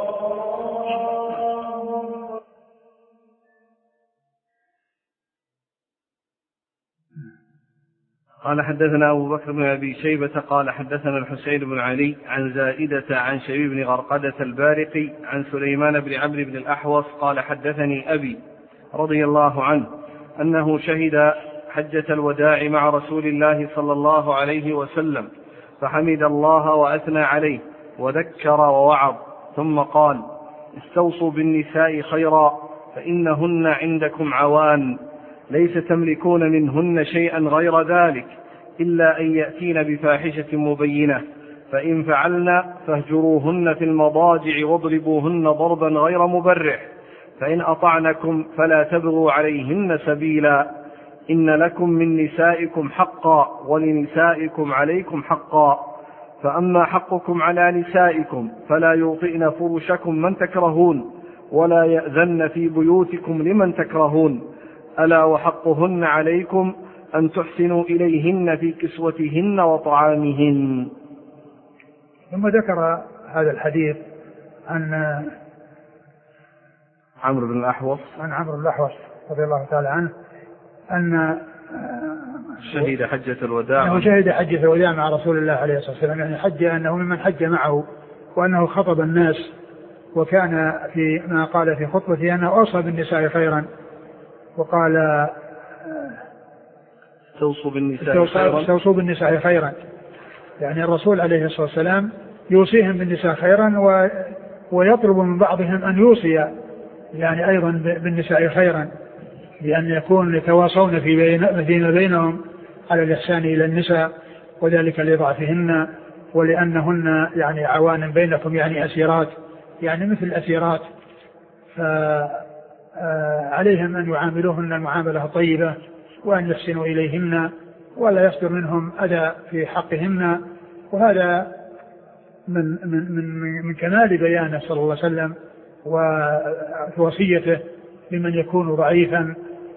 قال حدثنا أبو بكر بن أبي شيبة قال حدثنا الحسين بن علي عن زائدة عن شبيب بن غرقدة البارقي عن سليمان بن عمرو بن الأحوص قال حدثني أبي رضي الله عنه أنه شهد حجة الوداع مع رسول الله صلى الله عليه وسلم فحمد الله وأثنى عليه وذكر ووعظ ثم قال: استوصوا بالنساء خيرا فإنهن عندكم عوان ليس تملكون منهن شيئا غير ذلك إلا أن يأتين بفاحشة مبينة، فإن فعلن فاهجروهن في المضاجع واضربوهن ضربا غير مبرح، فإن أطعنكم فلا تبغوا عليهن سبيلا، إن لكم من نسائكم حقا ولنسائكم عليكم حقا، فأما حقكم على نسائكم فلا يوطئن فرشكم من تكرهون، ولا يأذن في بيوتكم لمن تكرهون، ألا وحقهن عليكم أن تحسنوا إليهن في كسوتهن وطعامهن. ثم ذكر هذا الحديث عن عمرو بن الأحوص رضي الله تعالى عنه أن شهد حجة الوداع، وشهد حجة الوداع مع رسول الله عليه الصلاة والسلام، يعني حج أنه ممن حج معه، وأنه خطب الناس، وكان في ما قال في خطبته أنه أوصى بالنساء خيرا، وقال استوصوا بالنساء خيرا، يعني الرسول عليه الصلاة والسلام يوصيهم بالنساء خيرا، ويطلب من بعضهم أن يوصي يعني أيضا بالنساء خيرا، لأن يكون يتواصون فيما بينهم على الإحسان إلى النساء، وذلك لضعفهن ولأنهن يعني عوان بينكم، يعني أسيرات، يعني مثل الأسيرات، فعليهم أن يعاملوهن المعاملة الطيبة، وأن يحسنوا إليهن ولا يصدر منهم أذى في حقهن. وهذا من كمال بيانه صلى الله عليه وسلم ووصيته لمن يكون ضعيفا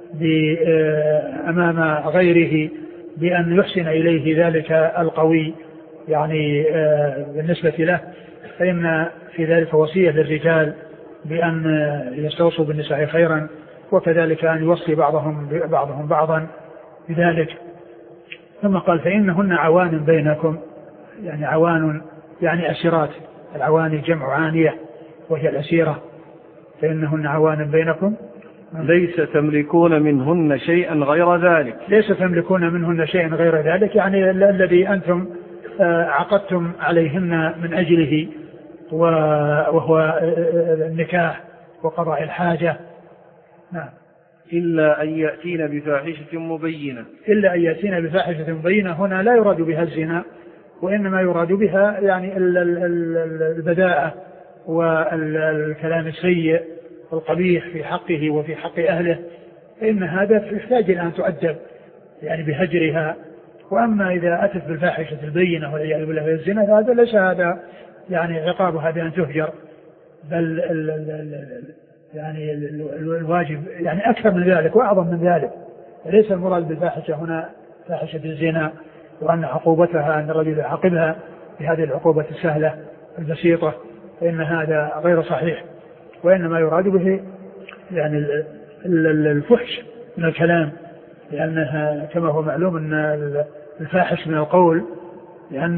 أمام غيره، بأن يحسن إليه ذلك القوي يعني بالنسبة له. فإن في ذلك وصية للرجال بأن يستوصوا بالنساء خيرا، وكذلك أن يوصي بعضهم بعضا بذلك. ثم قال فإنهن عوان بينكم، يعني عوان يعني أسيرات، العوان جمع عانية وهي الأسيرة، فإنهن عوان بينكم ليس تملكون منهن شيئا غير ذلك، ليس تملكون منهن شيئا غير ذلك، يعني الذي أنتم عقدتم عليهن من أجله، وهو النكاح وقضاء الحاجة. نعم. إلا أن يأتين بفاحشة مبينة، إلا أن يأتين بفاحشة مبينة، هنا لا يراد بها الزنا، وإنما يراد بها يعني البذاءة والكلام السيء والقبيح في حقه وفي حق أهله، فإن هذا يحتاج إلى أن تؤدب يعني بهجرها. وأما إذا أتت بالفاحشة البينة والعياذ بالله الزنا، هذا ليس هذا يعني عقابها بأن تهجر، بل يعني الواجب يعني أكثر من ذلك وأعظم من ذلك. ليس المراد بالفاحشة هنا فاحشة الزنا، وأن عقوبتها أن الرجل يعاقبها بهذه العقوبة السهلة البسيطة، فإن هذا غير صحيح، وإنما يراد به يعني الفحش من الكلام، لأنها كما هو معلوم أن الفاحش من القول، لأن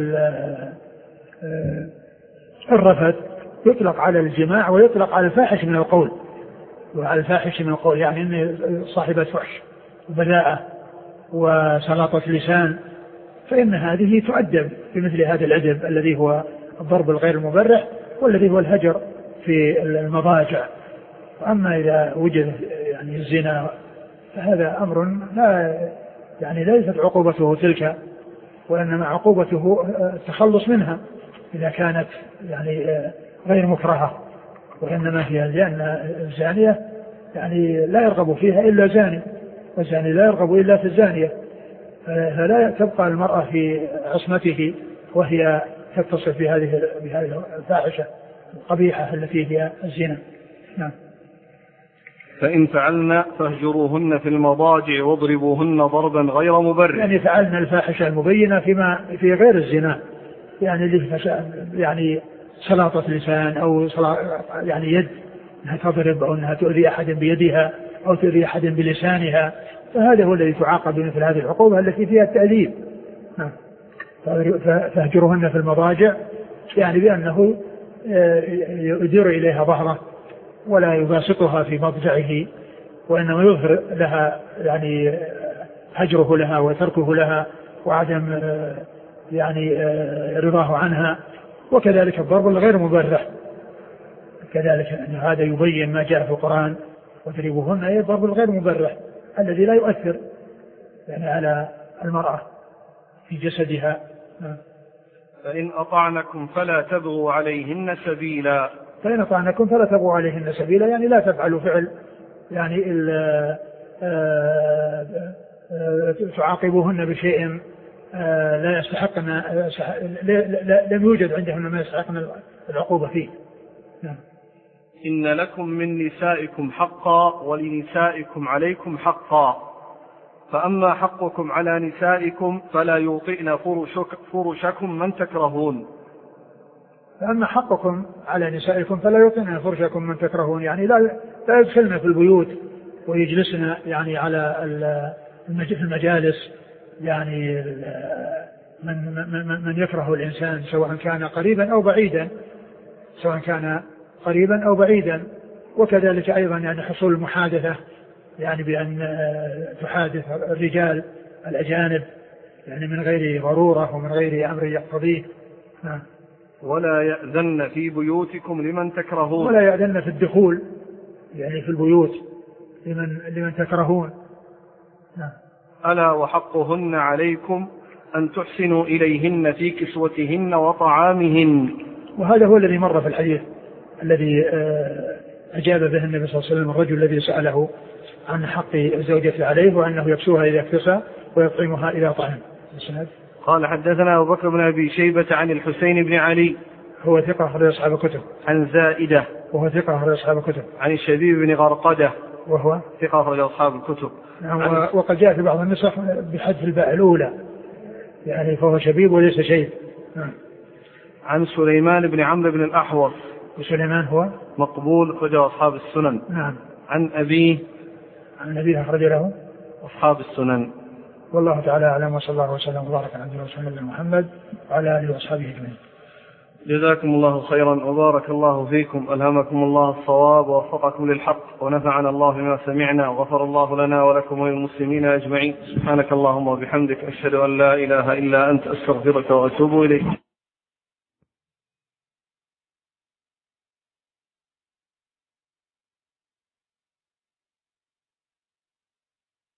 الرفث يطلق على الجماع ويطلق على الفاحش من القول، وعلى الفاحش من القول يعني أن صاحبة فحش وبذاءة وسلاطة لسان، فإن هذه تؤدب بمثل هذا الأدب الذي هو الضرب الغير المبرح، والذي هو الهجر في المضاجع. وأما إذا وجد يعني الزنا فهذا أمر لا يعني ليست عقوبته تلك، وإنما عقوبته التخلص منها إذا كانت يعني غير مكرهة، وإنما هي لأن الزانية يعني لا يرغب فيها إلا زاني، والزاني لا يرغب إلا في الزانية، فلا تبقى المرأة في عصمته وهي تتصف بهذه الفاحشة القبيحة التي هي الزنا. نعم. فإن فعلنا فاهجروهن في المضاجع واضربوهن ضربا غير مبرح، يعني فعلنا الفاحشة المبينة في غير الزنا، يعني سلاطة لسان أو يعني يد أنها تضرب أو أنها تؤذي أحد بيدها أو تؤذي أحد بلسانها، فهذا هو الذي تعاقب بمثل هذه العقوبة التي فيها التأديب. فاهجروهن في المضاجع يعني بأنه يدير إليها ظهره ولا يباسطها في مضجعه، وإنما يظهر لها يعني هجره لها وتركه لها وعدم يعني رضاه عنها. وكذلك الضرب الغير مبرح كذلك، أن هذا يبين ما جاء في القرآن واضربوهن، أي الضرب الغير مبرح الذي لا يؤثر يعني على المرأة في جسدها. فإن أطعنكم فلا تبغوا عليهن سبيلا، فإن أطعنكم فلا تبغوا عليهن سبيلا، يعني لا تفعلوا فعل يعني تعاقبوهن بشيء لا يستحقن، لم يوجد عندهن ما يستحقن العقوبة فيه. إن لكم من نسائكم حقا ولنسائكم عليكم حقا، فأما حقكم على نسائكم فلا يوطئن فرشكم من تكرهون. فأما حقكم على نسائكم فلا يوطئن فرشكم من تكرهون، يعني لا يدخلن في البيوت ويجلسن يعني على في المجالس، يعني من يكره الإنسان سواء كان قريبا أو بعيدا، وكذلك أيضا يعني حصول المحادثة، يعني بأن تحادث الرجال الأجانب يعني من غير ضرورة ومن غير أمر يقتضيه. ولا يأذن في بيوتكم لمن تكرهون، ولا يأذن في الدخول يعني في البيوت لمن تكرهون. ألا وحقهن عليكم أن تحسنوا إليهن في كسوتهن وطعامهن. وهذا هو الذي مر في الحديث الذي أجاب به النبي صلى الله عليه وسلم الرجل الذي سأله عن حق الزوجة عليه، وأنه يكسوها إذا اكتسى ويطعمها إذا طعم. قال حدثنا أبو بكر بن أبي شيبة عن الحسين بن علي هو ثقة أخرج أصحاب الكتب. عن زائدة وهو ثقة أخرج أصحاب الكتب. عن الشبيب بن غرقدة وهو ثقة أخرج أصحاب الكتب. وقد جاء في بعض النسخ بحذف الباء الأولى، يعني فهو شبيب وليس شيب. عن سليمان بن عمرو بن الأحوص، وسليمان هو مقبول أخرج أصحاب السنن. نعم. عن أبيه أخرج له أصحاب السنن. والله تعالى أعلم، وصلى الله وسلم وبارك على نبينا محمد وعلى آله وأصحابه أجمعين. جزاكم الله خيرا وبارك الله فيكم، ألهمكم الله الصواب ووفقكم للحق، ونفعنا الله بما سمعنا، وغفر الله لنا ولكم وللمسلمين أجمعين. سبحانك اللهم وبحمدك، أشهد أن لا إله إلا أنت، أستغفرك وأتوب إليك.